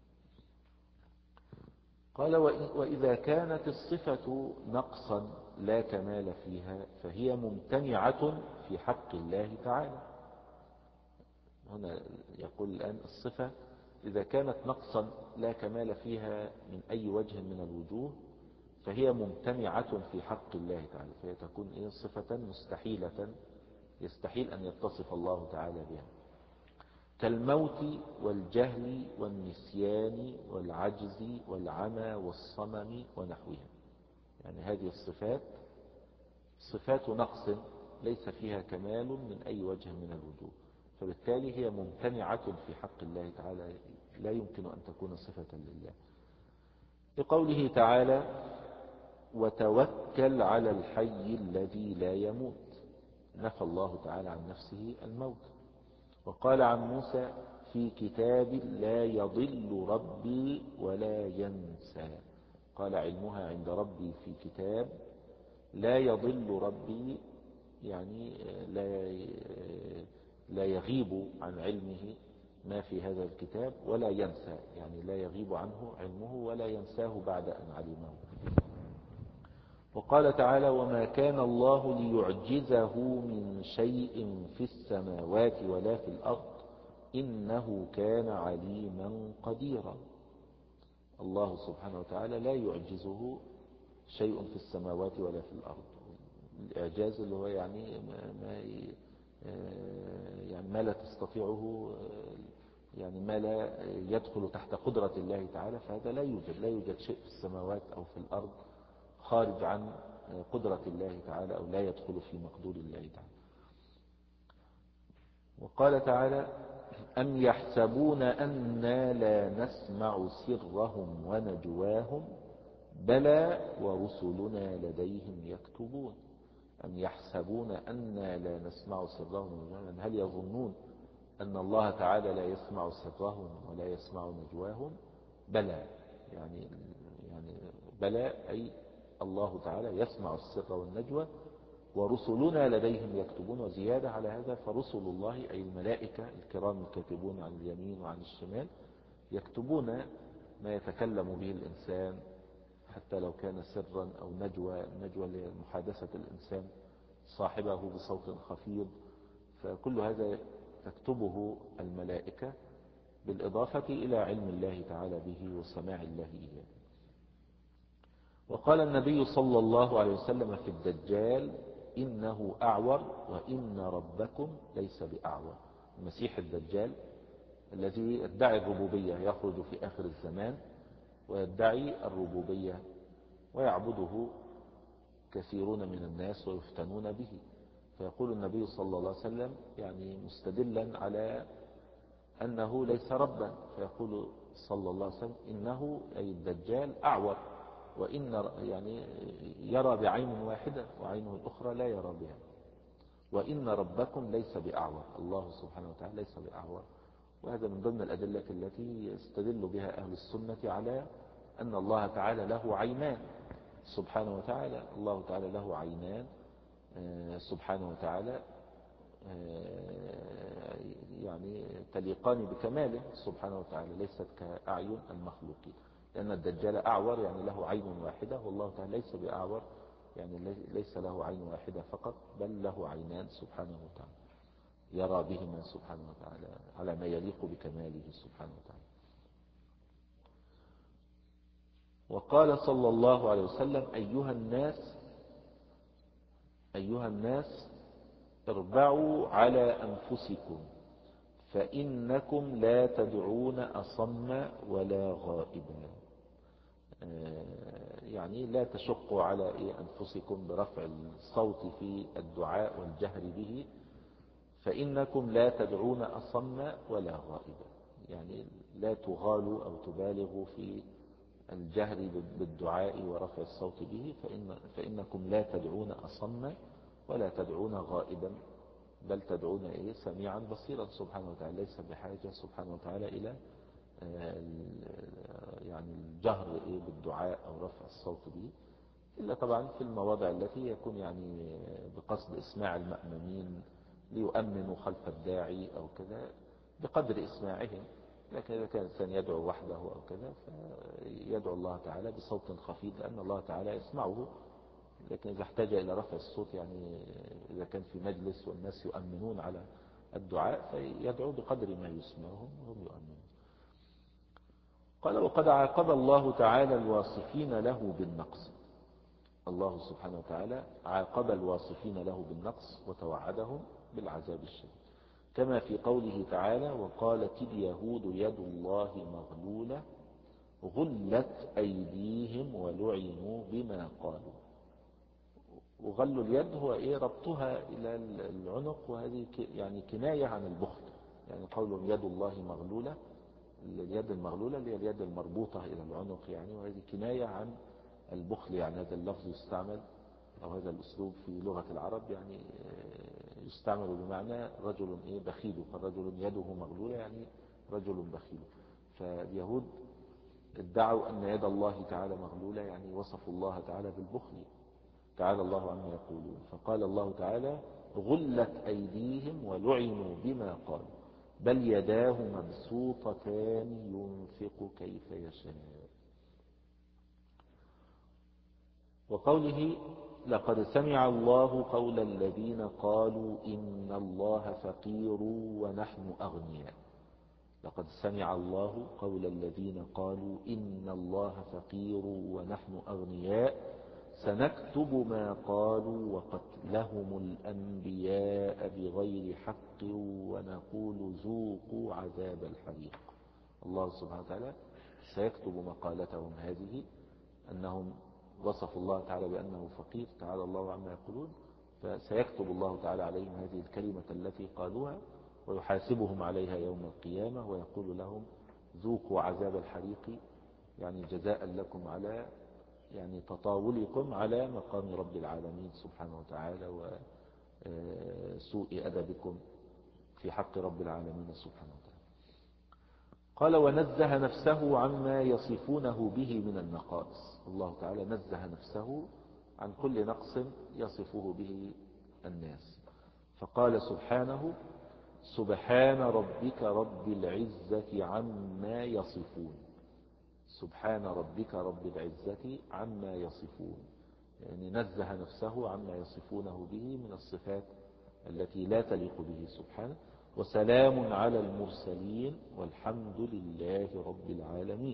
قال وإذا كانت الصفة نقصا لا كمال فيها فهي ممتنعة في حق الله تعالى. هنا يقول الآن الصفة إذا كانت نقصا لا كمال فيها من أي وجه من الوجوه فهي ممتنعة في حق الله تعالى، فهي تكون إيه صفة مستحيلة يستحيل أن يتصف الله تعالى بها، كالموت والجهل والنسيان والعجز والعمى والصمم ونحوها. يعني هذه الصفات صفات نقص ليس فيها كمال من أي وجه من الوجوه، فبالتالي هي ممتنعة في حق الله تعالى، لا يمكن أن تكون صفة لله. لقوله تعالى وتوكل على الحي الذي لا يموت، نفى الله تعالى عن نفسه الموت. وقال عن موسى في كتاب لا يضل ربي ولا ينسى، قال علمها عند ربي في كتاب لا يضل ربي، يعني لا لا يغيب عن علمه ما في هذا الكتاب، ولا ينسى يعني لا يغيب عنه علمه ولا ينساه بعد أن علمه. وقال تعالى وما كان الله ليعجزه من شيء في السماوات ولا في الأرض إنه كان عليما قديرا. الله سبحانه وتعالى لا يعجزه شيء في السماوات ولا في الأرض. الإعجاز اللي هو يعني ما, ما يعني ما لا تستطيعه، يعني ما لا يدخل تحت قدرة الله تعالى، فهذا لا يوجد لا يوجد شيء في السماوات أو في الأرض خارج عن قدرة الله تعالى أو لا يدخل في مقدور الله تعالى. وقال تعالى أم يحسبون أنا لا نسمع سرهم ونجواهم بلى ورسلنا لديهم يكتبون. أم يحسبون أنا لا نسمع سرهم ونجواهم، هل يظنون أن الله تعالى لا يسمع سرهم ولا يسمع نجواهم؟ بلى يعني يعني بلى أي الله تعالى يسمع السر والنجوى، ورسلنا لديهم يكتبون. وزيادة على هذا فرسل الله أي الملائكة الكرام الكاتبون عن اليمين وعن الشمال يكتبون ما يتكلم به الإنسان حتى لو كان سرا أو نجوى، النجوى لمحادثة الإنسان صاحبه بصوت خفيض، فكل هذا تكتبه الملائكة بالإضافة إلى علم الله تعالى به وسماع الله إياه. وقال النبي صلى الله عليه وسلم في الدجال إنه أعور وإن ربكم ليس بأعور. المسيح الدجال الذي يدعي الربوبية يخرج في آخر الزمان ويدعي الربوبية ويعبده كثيرون من الناس ويفتنون به، فيقول النبي صلى الله عليه وسلم يعني مستدلا على أنه ليس ربا، فيقول صلى الله عليه وسلم إنه أي الدجال أعور، وإن يعني يرى بعين واحدة وعينه الأخرى لا يرى بها، وإن ربكم ليس بأعور، الله سبحانه وتعالى ليس بأعور. وهذا من ضمن الأدلة التي يستدل بها أهل السنة على أن الله تعالى له عينان سبحانه وتعالى. الله تعالى له عينان سبحانه وتعالى، يعني تليقان بكماله سبحانه وتعالى، ليست كأعين المخلوقين، لأن الدجال أعور يعني له عين واحدة، والله تعالى ليس بأعور يعني ليس له عين واحدة فقط، بل له عينان سبحانه وتعالى يرى بهما سبحانه وتعالى على ما يليق بكماله سبحانه وتعالى. وقال صلى الله عليه وسلم: أيها الناس أيها الناس اربعوا على أنفسكم فإنكم لا تدعون أصم ولا غائبا. يعني لا تشقوا على أنفسكم برفع الصوت في الدعاء والجهر به، فإنكم لا تدعون أصم ولا غائبا، يعني لا تغالوا أو تبالغوا في الجهر بالدعاء ورفع الصوت به، فإن فإنكم لا تدعون أصم ولا تدعون غائبا، بل تدعون إيه سميعا بصيرا سبحانه وتعالى، ليس بحاجة سبحانه وتعالى إلى يعني الجهر إيه بالدعاء أو رفع الصوت به، إلا طبعا في المواضع التي يكون يعني بقصد إسماع المأمومين ليؤمنوا خلف الداعي أو كذا بقدر إسماعهم. لكن إذا كان الإنسان يدعو وحده أو كذا فيدعو الله تعالى بصوت خفيف لأن الله تعالى يسمعه. لكن إذا احتاج إلى رفع الصوت، يعني إذا كان في مجلس والناس يؤمنون على الدعاء فيدعو بقدر ما يسمعهم وهم يؤمنون. قال: وقد عاقب الله تعالى الواصفين له بالنقص. الله سبحانه وتعالى عاقب الواصفين له بالنقص وتوعدهم بالعذاب الشديد، كما في قوله تعالى: وقالت اليهود يد الله مغلولة غلت أيديهم ولعنوا بما قالوا. وغل اليد هو إيه ربطها إلى العنق، وهذه يعني كناية عن البخل، يعني قول يد الله مغلولة، اليد المغلولة اللي هي اليد المربوطة إلى العنق يعني، وهذه كناية عن البخل. يعني هذا اللفظ يستعمل أو هذا الأسلوب في لغة العرب يعني يستعمل بمعنى رجل إيه بخيل، فالرجل يده مغلولة يعني رجل بخيل. فاليهود ادعوا أن يد الله تعالى مغلولة، يعني وصفوا الله تعالى بالبخل تعالى الله عما يقولون. فقال الله تعالى: غلت أيديهم ولعنوا بما قالوا بل يداه مبسوطتان ينفق كيف يشاء. وقوله: لقد سمع الله قول الذين قالوا إن الله فقير ونحن أغنياء. لقد سمع الله قول الذين قالوا إن الله فقير ونحن أغنياء سنكتب ما قالوا وقتلهم الأنبياء بغير حق ونقول ذوقوا عذاب الحريق. الله سبحانه وتعالى سيكتب مقالتهم هذه، أنهم وصفوا الله تعالى بأنه فقير تعالى الله عما يقولون، فسيكتب الله تعالى عليهم هذه الكلمة التي قالوها ويحاسبهم عليها يوم القيامة ويقول لهم ذوقوا عذاب الحريق، يعني جزاء لكم على يعني تطاولكم على مقام رب العالمين سبحانه وتعالى وسوء أدبكم في حق رب العالمين سبحانه وتعالى. قال: ونزه نفسه عما يصفونه به من النقائص. الله تعالى نزه نفسه عن كل نقص يصفه به الناس، فقال سبحانه: سبحان ربك رب العزة عما يصفون. سبحان ربك رب العزة عما يصفون، يعني نزه نفسه عما يصفونه به من الصفات التي لا تليق به سبحانه. وسلام على المرسلين والحمد لله رب العالمين.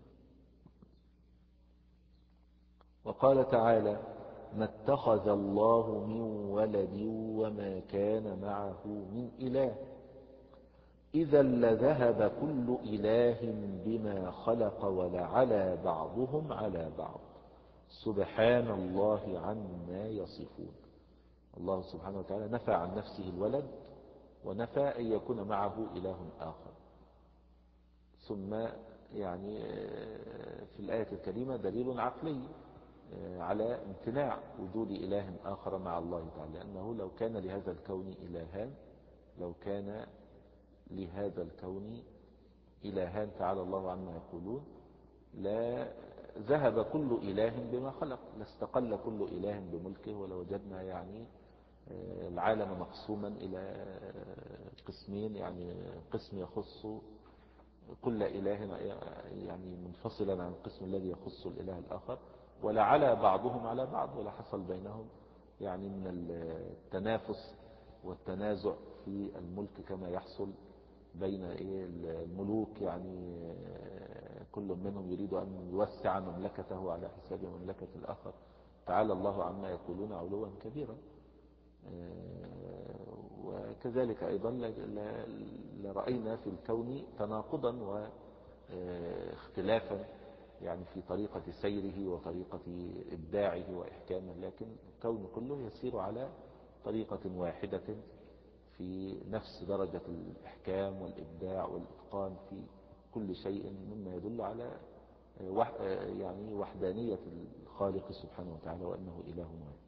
وقال تعالى: ما اتخذ الله من ولد وما كان معه من إله إذا لذهب كل إله بما خلق ولعلى بعضهم على بعض سبحان الله عما يصفون. الله سبحانه وتعالى نفى عن نفسه الولد ونفى أن يكون معه إله آخر. ثم يعني في الآية الكريمة دليل عقلي على امتناع وجود إله آخر مع الله تعالى، لأنه لو كان لهذا الكون إلهان لو كان لهذا الكون إلهان تعالى الله عما يقولون لا ذهب كل إله بما خلق، لاستقل كل إله بملكه، ولوجدنا يعني العالم مقسوما إلى قسمين، يعني قسم يخص كل إله يعني منفصلا عن القسم الذي يخص الإله الآخر، ولعلى بعضهم على بعض، ولا حصل بينهم يعني من التنافس والتنازع في الملك كما يحصل بين الملوك، يعني كل منهم يريد أن يوسع مملكته على حساب مملكة الآخر. تعالى الله عما يقولون علوا كبيرا. وكذلك أيضا لرأينا في الكون تناقضا واختلافا يعني في طريقة سيره وطريقة إبداعه وإحكامه، لكن الكون كله يسير على طريقة واحدة في نفس درجة الإحكام والإبداع والإتقان في كل شيء، مما يدل على يعني وحدانية الخالق سبحانه وتعالى وأنه إله واحد.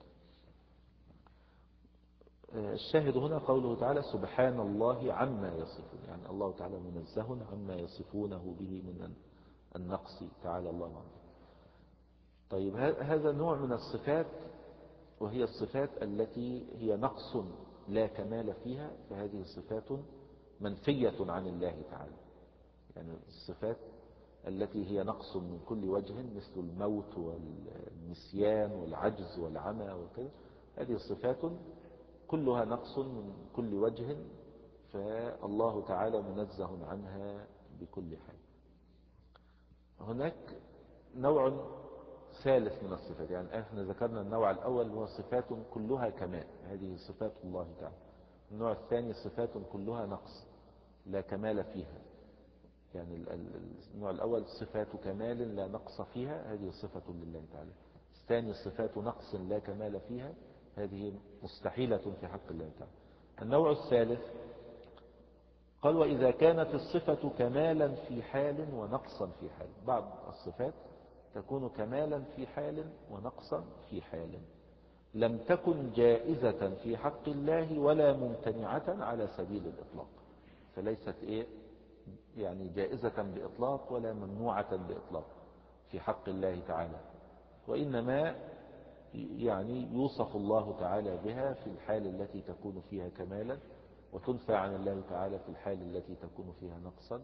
الشاهد هنا قوله تعالى سبحان الله عما يصفون، يعني الله تعالى منزه عما يصفونه به من النقص، تعالى الله عنه. طيب هذا نوع من الصفات، وهي الصفات التي هي نقص لا كمال فيها، فهذه صفات منفية عن الله تعالى. يعني الصفات التي هي نقص من كل وجه مثل الموت والنسيان والعجز والعمى وكذا، هذه الصفات كلها نقص من كل وجه، فالله تعالى منزه عنها بكل حال. هناك نوع ثالث من الصفات، يعني احنا ذكرنا النوع الأول هو صفات كلها كمال، هذه صفات الله تعالى. النوع الثاني صفات كلها نقص لا كمال فيها، يعني النوع الأول صفات كمال لا نقص فيها، هذه صفة لله تعالى. الثاني صفات نقص لا كمال فيها، هذه مستحيلة في حق الله تعالى. النوع الثالث قال وإذا كانت الصفة كمالا في حال ونقصا في حال، بعض الصفات تكون كمالا في حال ونقصا في حال، لم تكن جائزة في حق الله ولا ممتنعة على سبيل الإطلاق، فليست إيه يعني جائزة بإطلاق ولا ممنوعة بإطلاق في حق الله تعالى، وإنما يعني يوصف الله تعالى بها في الحال التي تكون فيها كمالا، وتنفى عن الله تعالى في الحال التي تكون فيها نقصا.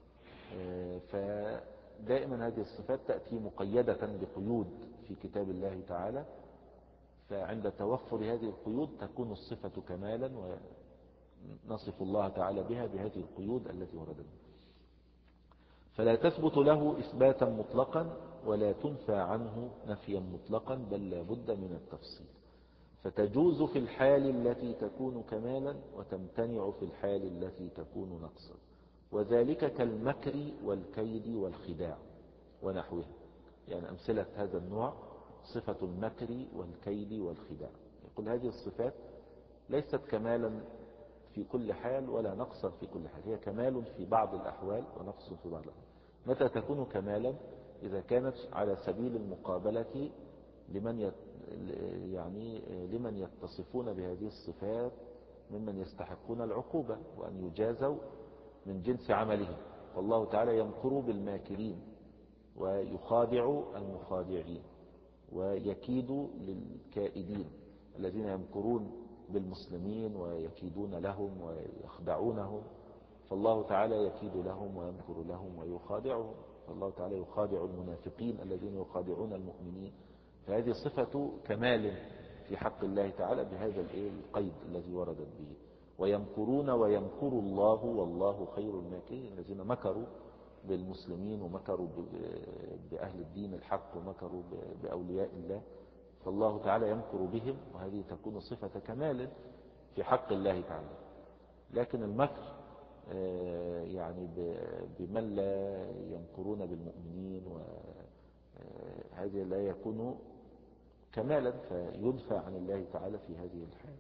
فدائما هذه الصفات تأتي مقيدة بقيود في كتاب الله تعالى، فعند توفر هذه القيود تكون الصفة كمالا ونصف الله تعالى بها بهذه القيود التي وردت. فلا تثبت له إثباتا مطلقا ولا تنفى عنه نفيا مطلقا، بل لا بد من التفصيل، فتجوز في الحال التي تكون كمالا وتمتنع في الحال التي تكون نقصا، وذلك كالمكر والكيد والخداع ونحوها. يعني أمثلة هذا النوع صفة المكر والكيد والخداع، يقول هذه الصفات ليست كمالا في كل حال ولا نقصا في كل حال، هي كمال في بعض الأحوال ونقص في بعض الأحوال. متى تكون كمالا؟ إذا كانت على سبيل المقابلة لمن يت... يعني لمن يتصفون بهذه الصفات ممن يستحقون العقوبة وأن يجازوا من جنس عملهم، والله تعالى يمكر بالماكرين ويخادع المخادعين ويكيد للكائدين الذين يمكرون بالمسلمين ويكيدون لهم ويخدعونهم، فالله تعالى يكيد لهم ويمكر لهم ويخادعهم، فالله تعالى يخادع المنافقين الذين يخادعون المؤمنين. فهذه صفة كمال في حق الله تعالى بهذا القيد الذي وردت به، ويمكرون ويمكر الله والله خير الماكرين، الذين مكروا بالمسلمين ومكروا بأهل الدين الحق ومكروا بأولياء الله، فالله تعالى يمكر بهم، وهذه تكون صفة كمال في حق الله تعالى. لكن المكر يعني بمن لا يمكرون بالمؤمنين، وهذا لا يكون كمالا فيدفع عن الله تعالى في هذه الحال.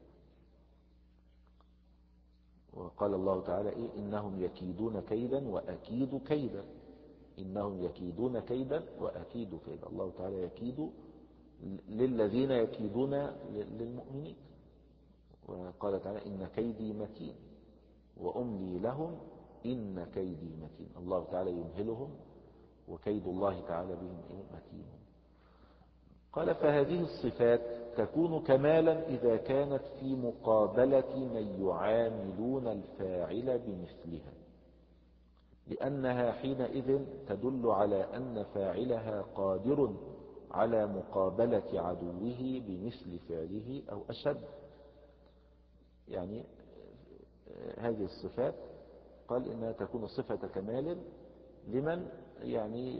وقال الله تعالى إيه إنهم يكيدون كيدا وأكيد كيدا، إنهم يكيدون كيدا وأكيد كيدا، الله تعالى يكيد للذين يكيدون للمؤمنين. وقال تعالى إن كيدي متين وأملي لهم إن كيدي متين، الله تعالى يمهلهم وكيد الله تعالى بهم إيه متين. قال فهذه الصفات تكون كمالا إذا كانت في مقابلة من يعاملون الفاعل بمثلها، لأنها حينئذ تدل على أن فاعلها قادر على مقابلة عدوه بمثل فعله أو أشد. يعني هذه الصفات قال إنها تكون صفة كمال لمن يعني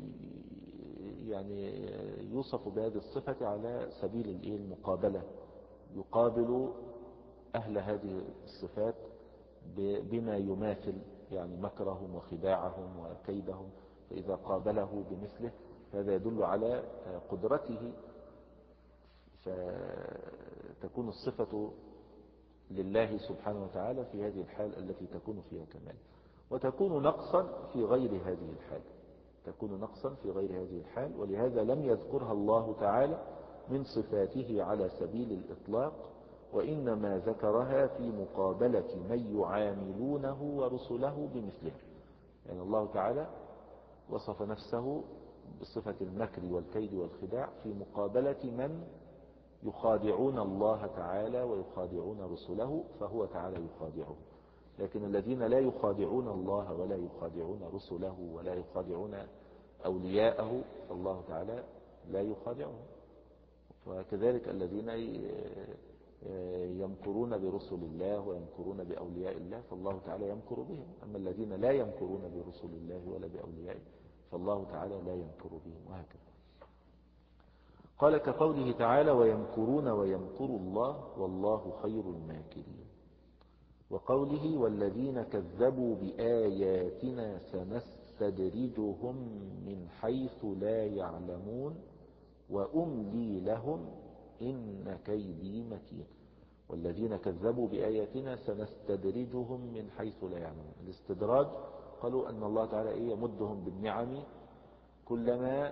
يعني يوصف بهذه الصفة على سبيل المقابلة، يقابل أهل هذه الصفات بما يماثل يعني مكرهم وخداعهم وكيدهم، فإذا قابله بمثله هذا يدل على قدرته، فتكون الصفة لله سبحانه وتعالى في هذه الحال التي تكون فيها كمال، وتكون نقصا في غير هذه الحال، تكون نقصا في غير هذه الحال، ولهذا لم يذكرها الله تعالى من صفاته على سبيل الإطلاق، وإنما ذكرها في مقابلة من يعاملونه ورسله بمثلها. يعني الله تعالى وصف نفسه بصفة المكر والكيد والخداع في مقابلة من يخادعون الله تعالى ويخادعون رسله، فهو تعالى يخادعهم. لكن الذين لا يخادعون الله ولا يخادعون رسله ولا يخادعون أولياءه فالله تعالى لا يخادعهم. وكذلك الذين يمكرون برسل الله ويمكرون بأولياء الله فالله تعالى يمكر بهم، أما الذين لا يمكرون برسل الله ولا بأوليائه فالله تعالى لا يمكر بهم، وهكذا. قال كقوله تعالى ويمكرون ويمكر الله والله خير الماكرين، وقوله والذين كذبوا بآياتنا سنستدرجهم من حيث لا يعلمون وأملي لهم إن كيدي متين. والذين كذبوا بآياتنا سنستدرجهم من حيث لا يعلمون. الاستدراج قالوا أن الله تعالى يمدهم بالنعم كلما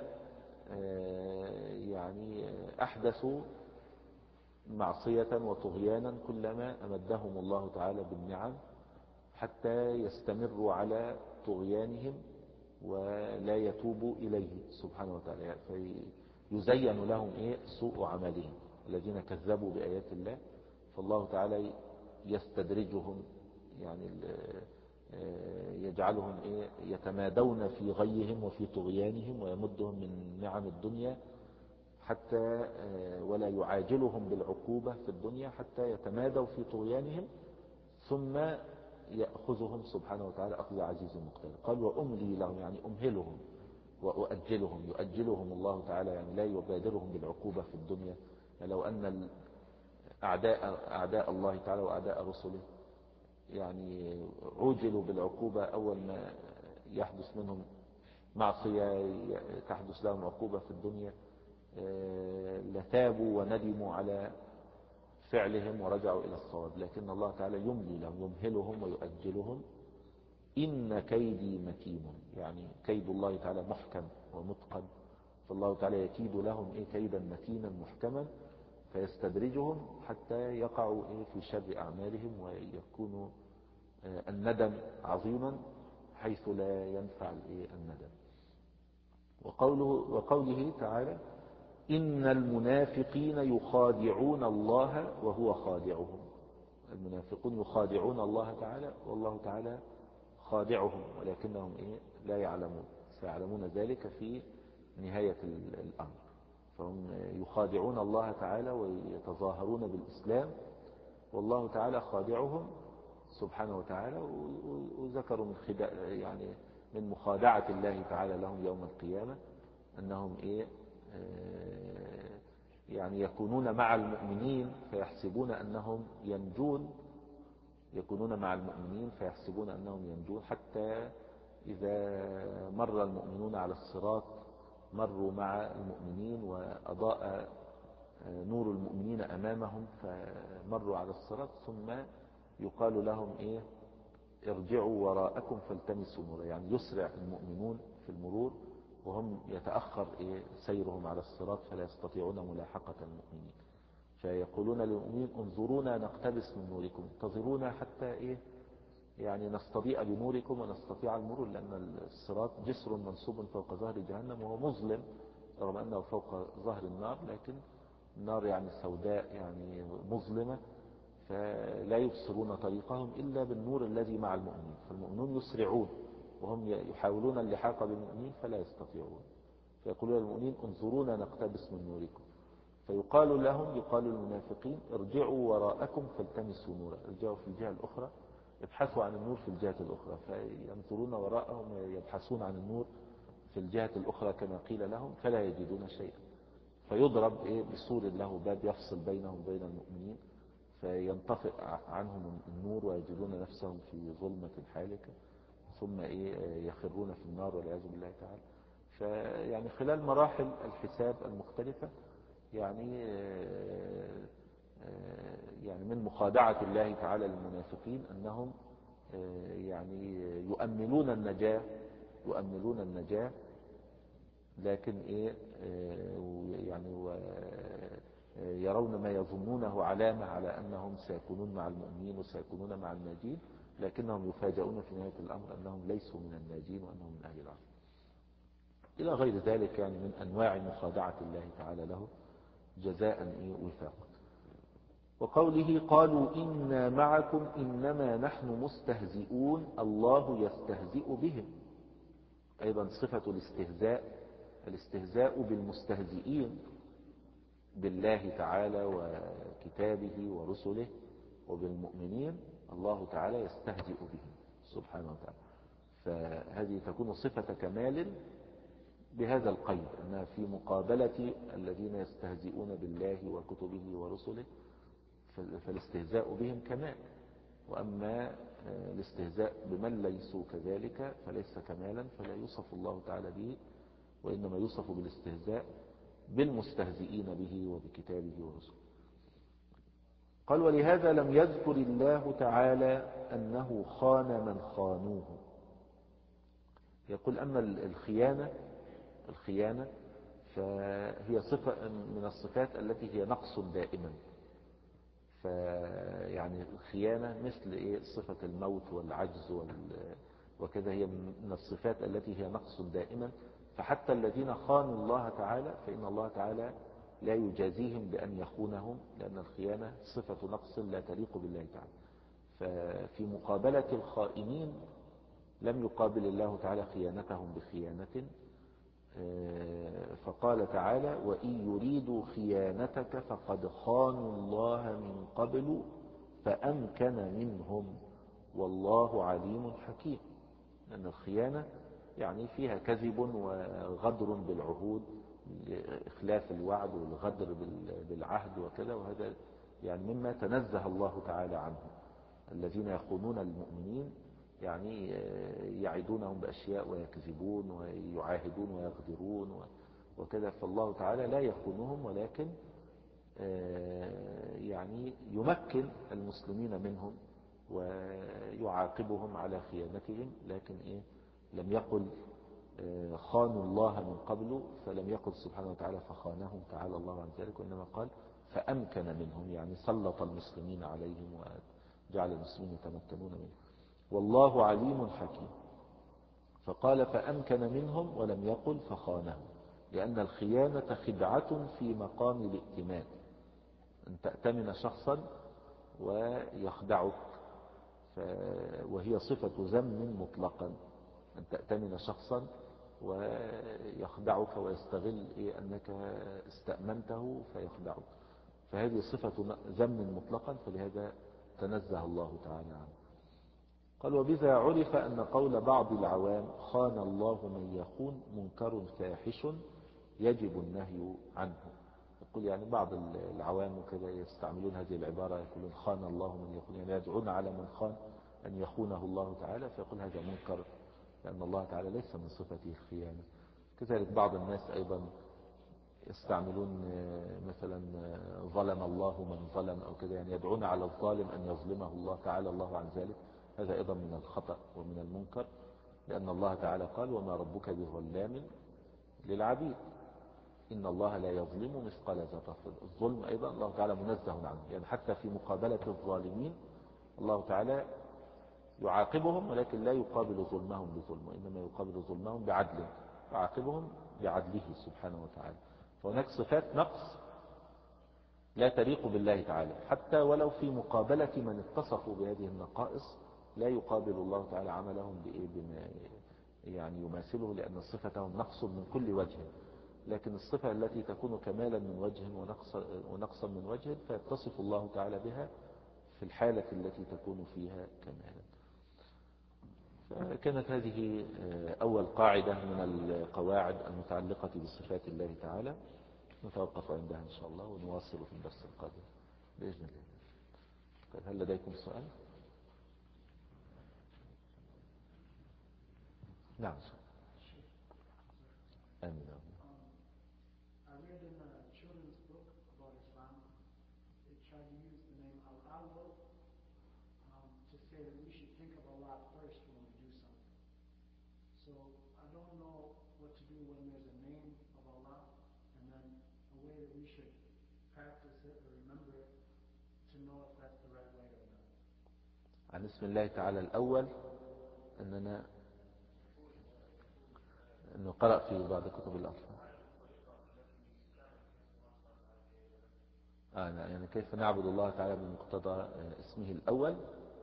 يعني أحدثوا معصية وطغيانا، كلما أمدهم الله تعالى بالنعم حتى يستمروا على طغيانهم ولا يتوبوا إليه سبحانه وتعالى، فيزين لهم إيه سوء عملهم. الذين كذبوا بآيات الله فالله تعالى يستدرجهم، يعني يجعلهم إيه يتمادون في غيهم وفي طغيانهم ويمدهم من نعم الدنيا حتى ولا يعاجلهم بالعقوبة في الدنيا حتى يتمادوا في طغيانهم، ثم يأخذهم سبحانه وتعالى أخذ عزيز مقتدر. قال وأملي لهم يعني أمهلهم وأؤجلهم، يؤجلهم الله تعالى يعني لا يبادرهم بالعقوبة في الدنيا. يعني لو أن أعداء, أعداء الله تعالى وأعداء رسله يعني عوجلوا بالعقوبة أول ما يحدث منهم معصية تحدث لهم عقوبة في الدنيا لتابوا وندموا على فعلهم ورجعوا إلى الصواب، لكن الله تعالى يملي لهم يمهلهم ويؤجلهم. إن كيدي متين، يعني كيد الله تعالى محكم ومتقن، فالله تعالى يكيد لهم إيه كيدا متينا محكما، فيستدرجهم حتى يقعوا إيه في شر أعمالهم ويكونوا الندم عظيما حيث لا ينفع الإيه الندم. وقوله, وقوله تعالى إن المنافقين يخادعون الله وهو خادعهم. المنافقون يخادعون الله تعالى والله تعالى خادعهم، ولكنهم إيه لا يعلمون، سيعلمون ذلك في نهاية الأمر. فهم يخادعون الله تعالى ويتظاهرون بالإسلام والله تعالى خادعهم سبحانه وتعالى. وذكروا من خداع يعني من مخادعة الله تعالى لهم يوم القيامة أنهم إيه يعني يكونون مع المؤمنين فيحسبون أنهم ينجون، يكونون مع المؤمنين فيحسبون أنهم ينجون، حتى إذا مر المؤمنون على الصراط مروا مع المؤمنين وأضاء نور المؤمنين أمامهم فمروا على الصراط، ثم يقال لهم إيه ارجعوا وراءكم فالتمسوا نورا، يعني يسرع المؤمنون في المرور وهم يتأخر إيه سيرهم على الصراط فلا يستطيعون ملاحقة المؤمنين، فيقولون للمؤمنين انظرونا نقتبس من نوركم، انتظرونا حتى إيه يعني نستضيء بنوركم ونستطيع المرور، لأن الصراط جسر منصوب فوق ظهر جهنم وهو مظلم رغم أنه فوق ظهر النار، لكن النار يعني سوداء يعني مظلمة، فلا يبصرون طريقهم إلا بالنور الذي مع المؤمنين، فالمؤمنون يسرعون وهم يحاولون اللحاق بالمؤمنين فلا يستطيعون، فيقولون للمؤمنين انظرونا نقتبس من نوركم، فيقال لهم يقال للمنافقين ارجعوا وراءكم فالتمسوا نورا، ارجعوا في الجهة الأخرى ابحثوا عن النور في الجهة الأخرى، فينظرون وراءهم يبحثون عن النور في الجهة الأخرى كما قيل لهم فلا يجدون شيئا، فيضرب إيه بسور له باب يفصل بينهم وبين المؤمنين، فينطفئ عنهم النور ويجدون نفسهم في ظلمة حالكة، ثم إيه يخرون في النار والعياذ بالله تعالى. فيعني خلال مراحل الحساب المختلفة يعني يعني من مخادعة الله تعالى للمنافقين أنهم يعني يؤملون النجاة يؤملون النجاة لكن إيه يعني يرون ما يظنونه علامة على أنهم سيكونون مع المؤمنين وسيكونون مع الناجين، لكنهم يفاجئون في نهاية الأمر أنهم ليسوا من الناجين وأنهم من أهل العذاب إلى غير ذلك، يعني من أنواع مخادعة الله تعالى له جزاء وفاقا. وقوله قالوا إنا معكم إنما نحن مستهزئون الله يستهزئ بهم، أيضا صفة الاستهزاء الاستهزاء بالمستهزئين بالله تعالى وكتابه ورسله وبالمؤمنين، الله تعالى يستهزئ بهم سبحانه وتعالى، فهذه تكون صفة كمال بهذا القيد أنها في مقابلة الذين يستهزئون بالله وكتبه ورسله فالاستهزاء بهم كمال، وأما الاستهزاء بمن ليسوا كذلك فليس كمالا فلا يوصف الله تعالى به، وإنما يوصف بالاستهزاء بالمستهزئين به وبكتابه ورسله. قال ولهذا لم يذكر الله تعالى أنه خان من خانوه. يقول أما الخيانة الخيانة فهي صفة من الصفات التي هي نقص دائما، فيعني الخيانة مثل إيه صفة الموت والعجز وكذا، هي من الصفات التي هي نقص دائما، فحتى الذين خانوا الله تعالى فإن الله تعالى لا يجازيهم بأن يخونهم، لأن الخيانة صفة نقص لا تليق بالله تعالى. ففي مقابلة الخائنين لم يقابل الله تعالى خيانتهم بخيانة، فقال تعالى وإن يريدوا خيانتك فقد خانوا الله من قبل فأمكن منهم والله عليم حكيم، لأن الخيانة يعني فيها كذب وغدر بالعهود، إخلاف الوعد والغدر بالعهد وكذا، وهذا يعني مما تنزه الله تعالى عنه. الذين يخونون المؤمنين يعني يعدونهم بأشياء ويكذبون ويعاهدون ويغدرون وكذا، فالله تعالى لا يخونهم، ولكن يعني يمكن المسلمين منهم ويعاقبهم على خيانتهم، لكن إيه لم يقل خانوا الله من قبل، فلم يقل سبحانه وتعالى فخانهم تعالى الله عن ذلك، وإنما قال فأمكن منهم، يعني سلط المسلمين عليهم وجعل المسلمين يتمكنون منهم، والله عليم حكيم. فقال فأمكن منهم ولم يقل فخانهم، لأن الخيانة خدعة في مقام الائتمان، أن تأتمن شخصا ويخدعك، وهي صفة ذم مطلقا، أن تأتمن شخصا ويخدعك ويستغل إيه أنك استأمنته فيخدعك، فهذه صفة ذم مطلقا، فلهذا تنزه الله تعالى عنه. قال وبذا عرف أن قول بعض العوام خان الله من يخون منكر فاحش يجب النهي عنه. يقول يعني بعض العوام وكذا يستعملون هذه العبارة، يقولون خان الله من يخون، يعني يدعون على من خان أن يخونه الله تعالى، فيقول هذا منكر لأن الله تعالى ليس من صفته الخيانة. كذلك بعض الناس أيضا يستعملون مثلا ظلم الله من ظلم أو كذا، يعني يدعون على الظالم أن يظلمه الله تعالى الله عن ذلك، هذا أيضا من الخطأ ومن المنكر، لأن الله تعالى قال وما ربك بظلام للعبيد، إن الله لا يظلم مثقال ذرة. الظلم أيضا الله تعالى منزه عنه، يعني حتى في مقابلة الظالمين الله تعالى يعاقبهم، ولكن لا يقابل ظلمهم بظلم، وإنما يقابل ظلمهم بعدل، يعاقبهم بعدله سبحانه وتعالى. فهناك صفات نقص لا تليق بالله تعالى، حتى ولو في مقابلة من اتصفوا بهذه النقائص لا يقابل الله تعالى عملهم بإيه بما يعني يماثله، لأن صفتهم نقص من كل وجه. لكن الصفة التي تكون كمالا من وجه ونقصا من وجه فيتصف الله تعالى بها في الحالة التي تكون فيها كمالا. فكانت هذه أول قاعدة من القواعد المتعلقة بصفات الله تعالى. نتوقف عندها إن شاء الله ونواصل في الدرس القادم بإذن الله. هل لديكم سؤال؟ نعم. آمين. عن اسم الله تعالى الأول أننا أنه قرأ في بعض كتب الأطفال. آه يعني كيف نعبد الله تعالى بمقتضى اسمه الأول.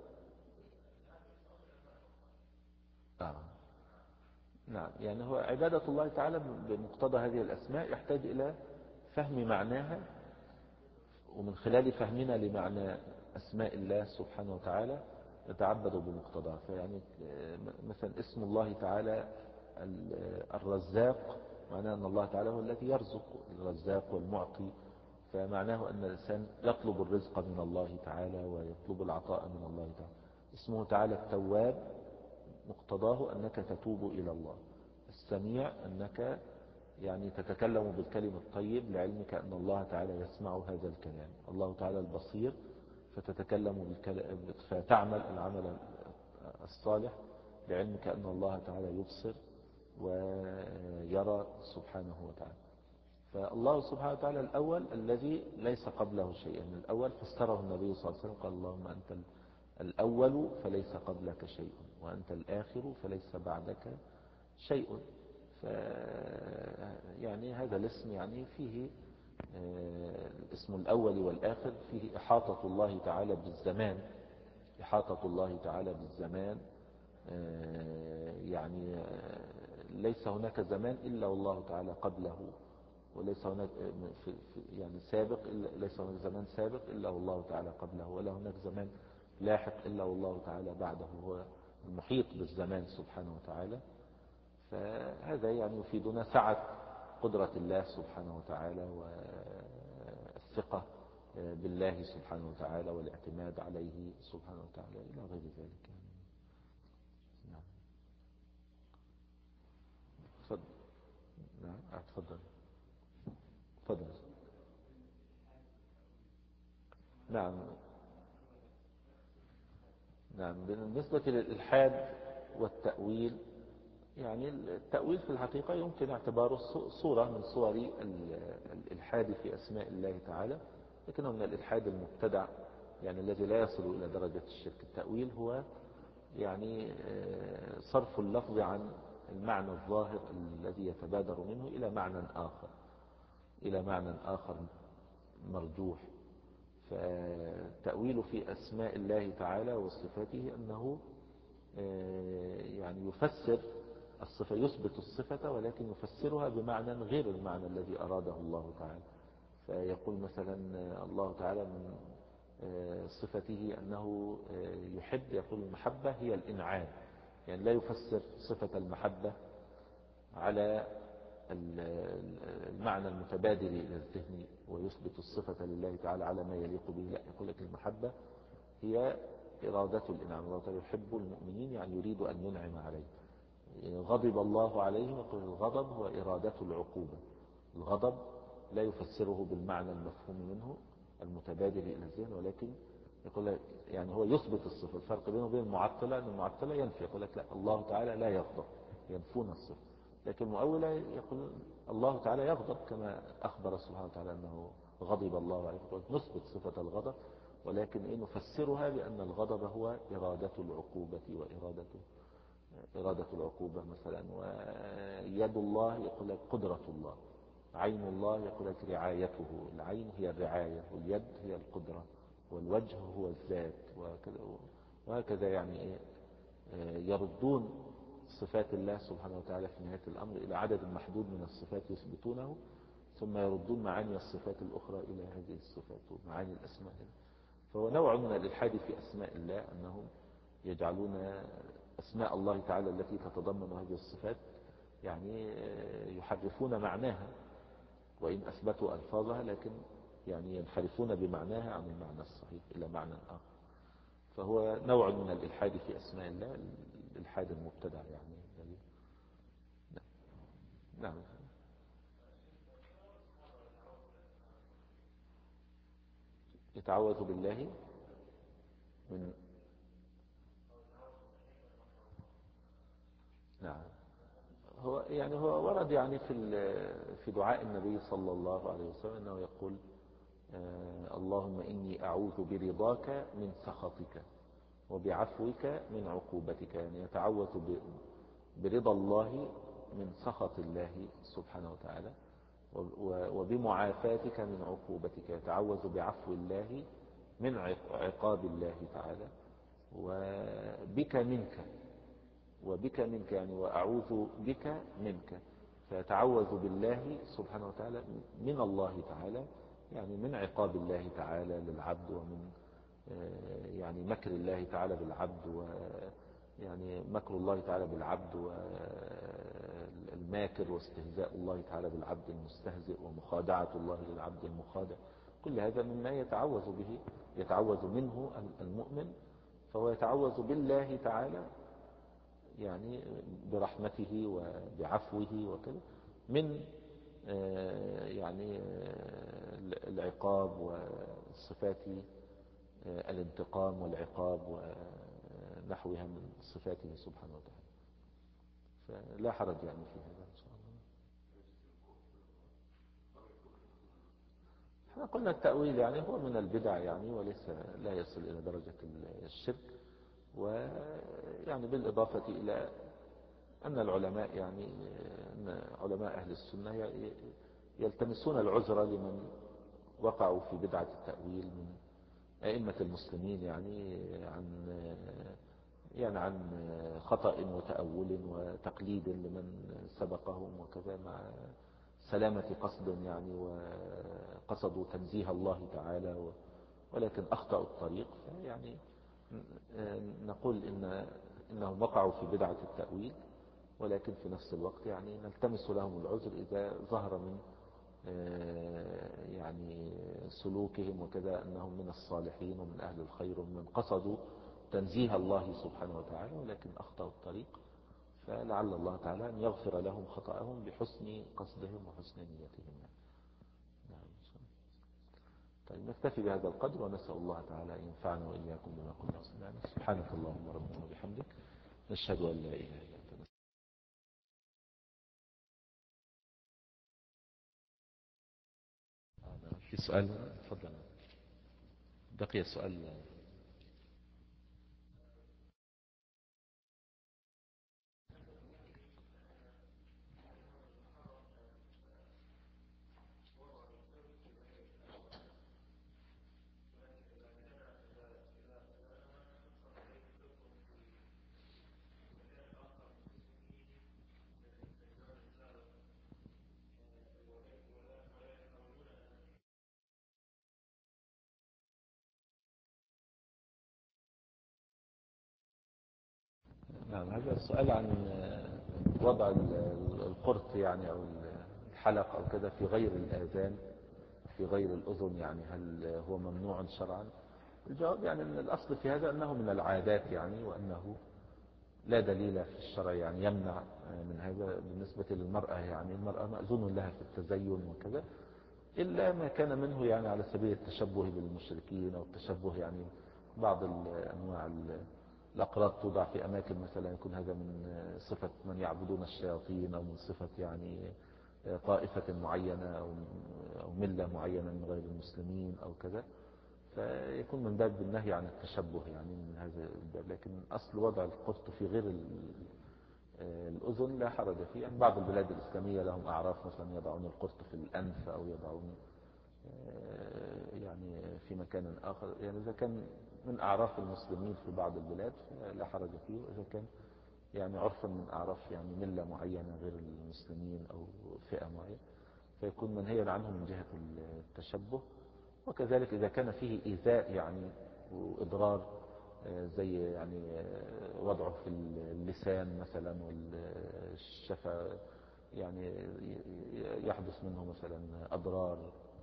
آه. نعم يعني هو عبادة الله تعالى بمقتضى هذه الأسماء يحتاج إلى فهم معناها، ومن خلال فهمنا لمعنى أسماء الله سبحانه وتعالى نتعبد بمقتضاه. فيعني مثلا اسم الله تعالى الرزاق معناه أن الله تعالى هو الذي يرزق، الرزاق والمعطي، فمعناه أن الإنسان يطلب الرزق من الله تعالى ويطلب العطاء من الله تعالى. اسمه تعالى التواب مقتضاه أنك تتوب إلى الله. السميع أنك يعني تتكلم بالكلم الطيب لعلمك أن الله تعالى يسمع هذا الكلام. الله تعالى البصير فتتكلم بالكلام فتعمل العمل الصالح لعلمك أن الله تعالى يبصر ويرى سبحانه وتعالى. فالله سبحانه وتعالى الأول الذي ليس قبله شيء. يعني الأول فسره النبي صلى الله عليه وسلم قال اللهم أنت الأول فليس قبلك شيء، وأنت الآخر فليس بعدك شيء. ف يعني هذا الاسم يعني فيه الاسم الأول والآخر فيه إحاطة الله تعالى بالزمان، إحاطة الله تعالى بالزمان يعني ليس هناك زمان إلا والله تعالى قبله، وليس هناك في يعني سابق إلا ليس هناك زمان سابق إلا والله تعالى قبله، ولا هناك زمان لاحق إلا والله تعالى بعده. هو المحيط بالزمان سبحانه وتعالى. فهذا يعني يفيدنا سعة قدرة الله سبحانه وتعالى والثقة بالله سبحانه وتعالى والاعتماد عليه سبحانه وتعالى إلى غير ذلك. نعم. تفضل. نعم تفضل. تفضل. نعم. نعم بالنسبة للإلحاد والتأويل، يعني التأويل في الحقيقة يمكن اعتباره صورة من صور الإلحاد في أسماء الله تعالى، لكنه من الإلحاد المبتدع يعني الذي لا يصل إلى درجة الشرك. التأويل هو يعني صرف اللفظ عن المعنى الظاهر الذي يتبادر منه إلى معنى آخر إلى معنى آخر مرجوح. فالتأويل في أسماء الله تعالى وصفاته أنه يعني يفسر الصفة، يثبت الصفة ولكن يفسرها بمعنى غير المعنى الذي أراده الله تعالى. فيقول مثلا الله تعالى من صفته أنه يحب، يقول المحبة هي الإنعام، يعني لا يفسر صفة المحبة على المعنى المتبادر إلى الذهن ويثبت الصفة لله تعالى على ما يليق به. لا، يقول لك المحبة هي إرادة الإنعام. الله تعالى يحب المؤمنين يعني يريد أن ينعم عليه. غضب الله عليهم، يقول الغضب هو إرادة العقوبة. الغضب لا يفسره بالمعنى المفهوم منه المتبادر إلى الذهن، ولكن يقول يعني هو يثبت الصفة. الفرق بينه وبين المعطلة أن المعطلة ينفي، يقول لك لا الله تعالى لا يغضب، ينفون الصفة. لكن المؤولة يقول الله تعالى يغضب كما أخبر سبحانه وتعالى أنه غضب الله عليه، نثبت صفة الغضب ولكن إيه نفسرها بأن الغضب هو إرادة العقوبة وإرادة إرادة العقوبة مثلا. ويد الله يقول لك قدرة الله، عين الله يقول لك رعايته، العين هي الرعاية، واليد هي القدرة، والوجه هو الذات، وكذا وهكذا. يعني إيه؟ يردون صفات الله سبحانه وتعالى في نهاية الأمر إلى عدد محدود من الصفات يثبتونه، ثم يردون معاني الصفات الأخرى إلى هذه الصفات ومعاني الأسماء. فهو نوع من الإلحاد في أسماء الله، أنهم يجعلون أسماء الله تعالى التي تتضمن هذه الصفات يعني يحرفون معناها، وإن أثبتوا ألفاظها لكن يعني ينحرفون بمعناها عن المعنى الصحيح إلى معنى آخر. فهو نوع من الإلحاد في أسماء الله، الإلحاد المبتدع يعني. نعم. يتعوذ بالله من نعم. هو يعني هو ورد يعني في في دعاء النبي صلى الله عليه وسلم أنه يقول آه اللهم إني أعوذ برضاك من سخطك وبعفوك من عقوبتك. يعني يتعوذ برضا الله من سخط الله سبحانه وتعالى، وبمعافاتك من عقوبتك. يتعوذ بعفو الله من عقاب الله تعالى، وبك منك وبك منك يعني وأعوذ بك منك. فيتعوذ بالله سبحانه وتعالى من الله تعالى، يعني من عقاب الله تعالى للعبد، ومن يعني مكر الله تعالى بالعبد، و يعني مكر الله تعالى بالعبد والماكر، واستهزاء الله تعالى بالعبد المستهزئ، ومخادعة الله للعبد المخادع. كل هذا مما يتعوذ به، يتعوذ منه المؤمن. فهو يتعوذ بالله تعالى يعني برحمته وبعفوه وكذا من يعني العقاب وصفات الانتقام والعقاب ونحوها من صفاته سبحانه وتعالى. فلا حرج يعني في هذا إن شاء الله. احنا قلنا التأويل يعني هو من البدع يعني، وليس لا يصل إلى درجة الشرك. ويعني بالإضافة إلى أن العلماء يعني أن علماء أهل السنة يلتمسون العذر لمن وقعوا في بدعة التأويل من أئمة المسلمين، يعني عن يعني عن خطأ وتأول وتقليد لمن سبقهم وكذا، مع سلامة قصد يعني، وقصدوا تنزيه الله تعالى ولكن أخطأوا الطريق. يعني نقول إن إنهم وقعوا في بدعة التأويل، ولكن في نفس الوقت يعني نلتمس لهم العذر إذا ظهر من يعني سلوكهم وكذا أنهم من الصالحين ومن أهل الخير ومن قصدوا تنزيه الله سبحانه وتعالى ولكن أخطأوا الطريق. فلعل الله تعالى أن يغفر لهم خطأهم بحسن قصدهم وحسن نيتهم. نعم. طيب نكتفي بهذا القدر، ونسأل الله تعالى أن ينفعنا وإياكم بما قلنا وسمعنا. سبحانك اللهم ربنا وبحمدك، نشهد أن لا إله إلا أنت. في سؤال؟ تفضل. بقي سؤال. نعم، هذا السؤال عن وضع القرط يعني أو الحلق أو كذا في غير الآذان، في غير الأذن، يعني هل هو ممنوع شرعا؟ الجواب يعني أن الأصل في هذا أنه من العادات يعني، وأنه لا دليل في الشرع يعني يمنع من هذا. بالنسبة للمرأة يعني المرأة مأذون لها في التزين وكذا، إلا ما كان منه يعني على سبيل التشبه بالمشركين أو التشبه يعني بعض الأنواع الأقراط توضع في أماكن مثلا يكون هذا من صفة من يعبدون الشياطين، أو من صفة يعني طائفة معينة أو ملة معينة من غير المسلمين أو كذا، فيكون من باب النهي عن التشبه يعني من هذا الباب. لكن أصل وضع القرط في غير الأذن لا حرج فيه. يعني بعض البلاد الإسلامية لهم أعراف، مثلا يضعون القرط في الأنف أو يضعون يعني في مكان آخر. يعني إذا كان من أعراف المسلمين في بعض البلاد لا حرج فيه، وإذا كان يعني عرفا من أعراف يعني ملة معينة غير المسلمين أو فئة معينة فيكون منهيا عنه من جهة التشبه. وكذلك إذا كان فيه إيذاء يعني وإضرار، زي يعني وضعه في اللسان مثلا والشفة، يعني يحدث منه مثلا أضرار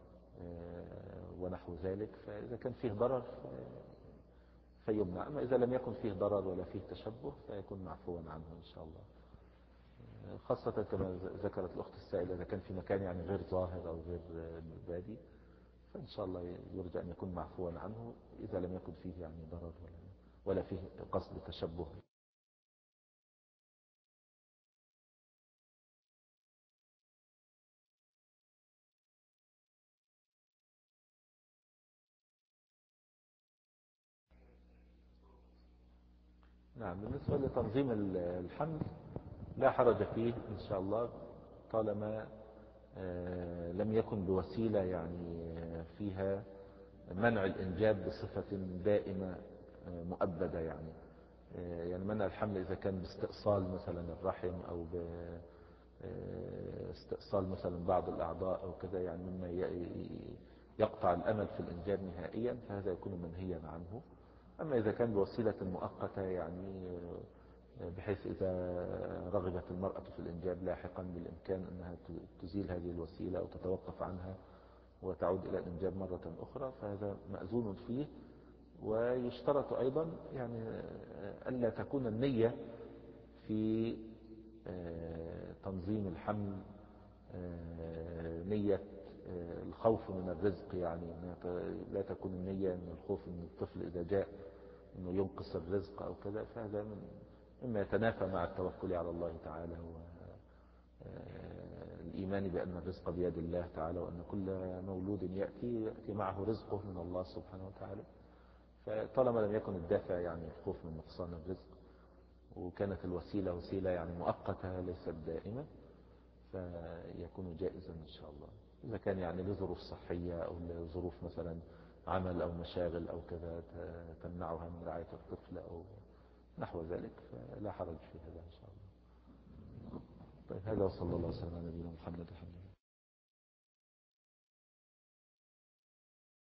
ونحو ذلك، فإذا كان فيه ضرر فيمنع. أما إذا لم يكن فيه ضرر ولا فيه تشبه فيكون معفوا عنه إن شاء الله. خاصة كما ذكرت الأخت السائلة، إذا كان في مكان يعني غير ظاهر أو غير بادي فإن شاء الله يرجى أن يكون معفوا عنه إذا لم يكن فيه يعني ضرر ولا ولا فيه قصد تشبه. نعم، بالنسبة لتنظيم الحمل لا حرج فيه إن شاء الله، طالما لم يكن بوسيلة يعني فيها منع الإنجاب بصفة دائمة مؤبدة. يعني يعني منع الحمل إذا كان باستئصال مثلا الرحم أو باستئصال مثلا بعض الأعضاء أو كذا، يعني مما يقطع الأمل في الإنجاب نهائيا، فهذا يكون منهيا عنه. أما إذا كان بوسيلة مؤقتة، يعني بحيث إذا رغبت المرأة في الإنجاب لاحقا بالإمكان أنها تزيل هذه الوسيلة أو تتوقف عنها وتعود إلى الإنجاب مرة أخرى، فهذا مأذون فيه. ويشترط أيضا يعني ألا تكون النية في تنظيم الحمل نية الخوف من الرزق، يعني لا تكون النية من الخوف من الطفل إذا جاء أنه ينقص الرزق أو كذا، فهذا مما يتنافى مع التوكل على الله تعالى والإيمان بأن الرزق بيد الله تعالى، وأن كل مولود يأتي يأتي معه رزقه من الله سبحانه وتعالى. فطالما لم يكن الدافع يعني الخوف من نقصان الرزق، وكانت الوسيلة وسيلة يعني مؤقتة ليست دائمة، فيكون جائزا إن شاء الله. إذا كان يعني لظروف صحية أو لظروف مثلا عمل أو مشاغل أو كذا تمنعها من رعاية الطفل أو نحو ذلك، فلا حرج في هذا إن شاء الله. طيب، هذا وصلى الله وسلم على نبينا محمد.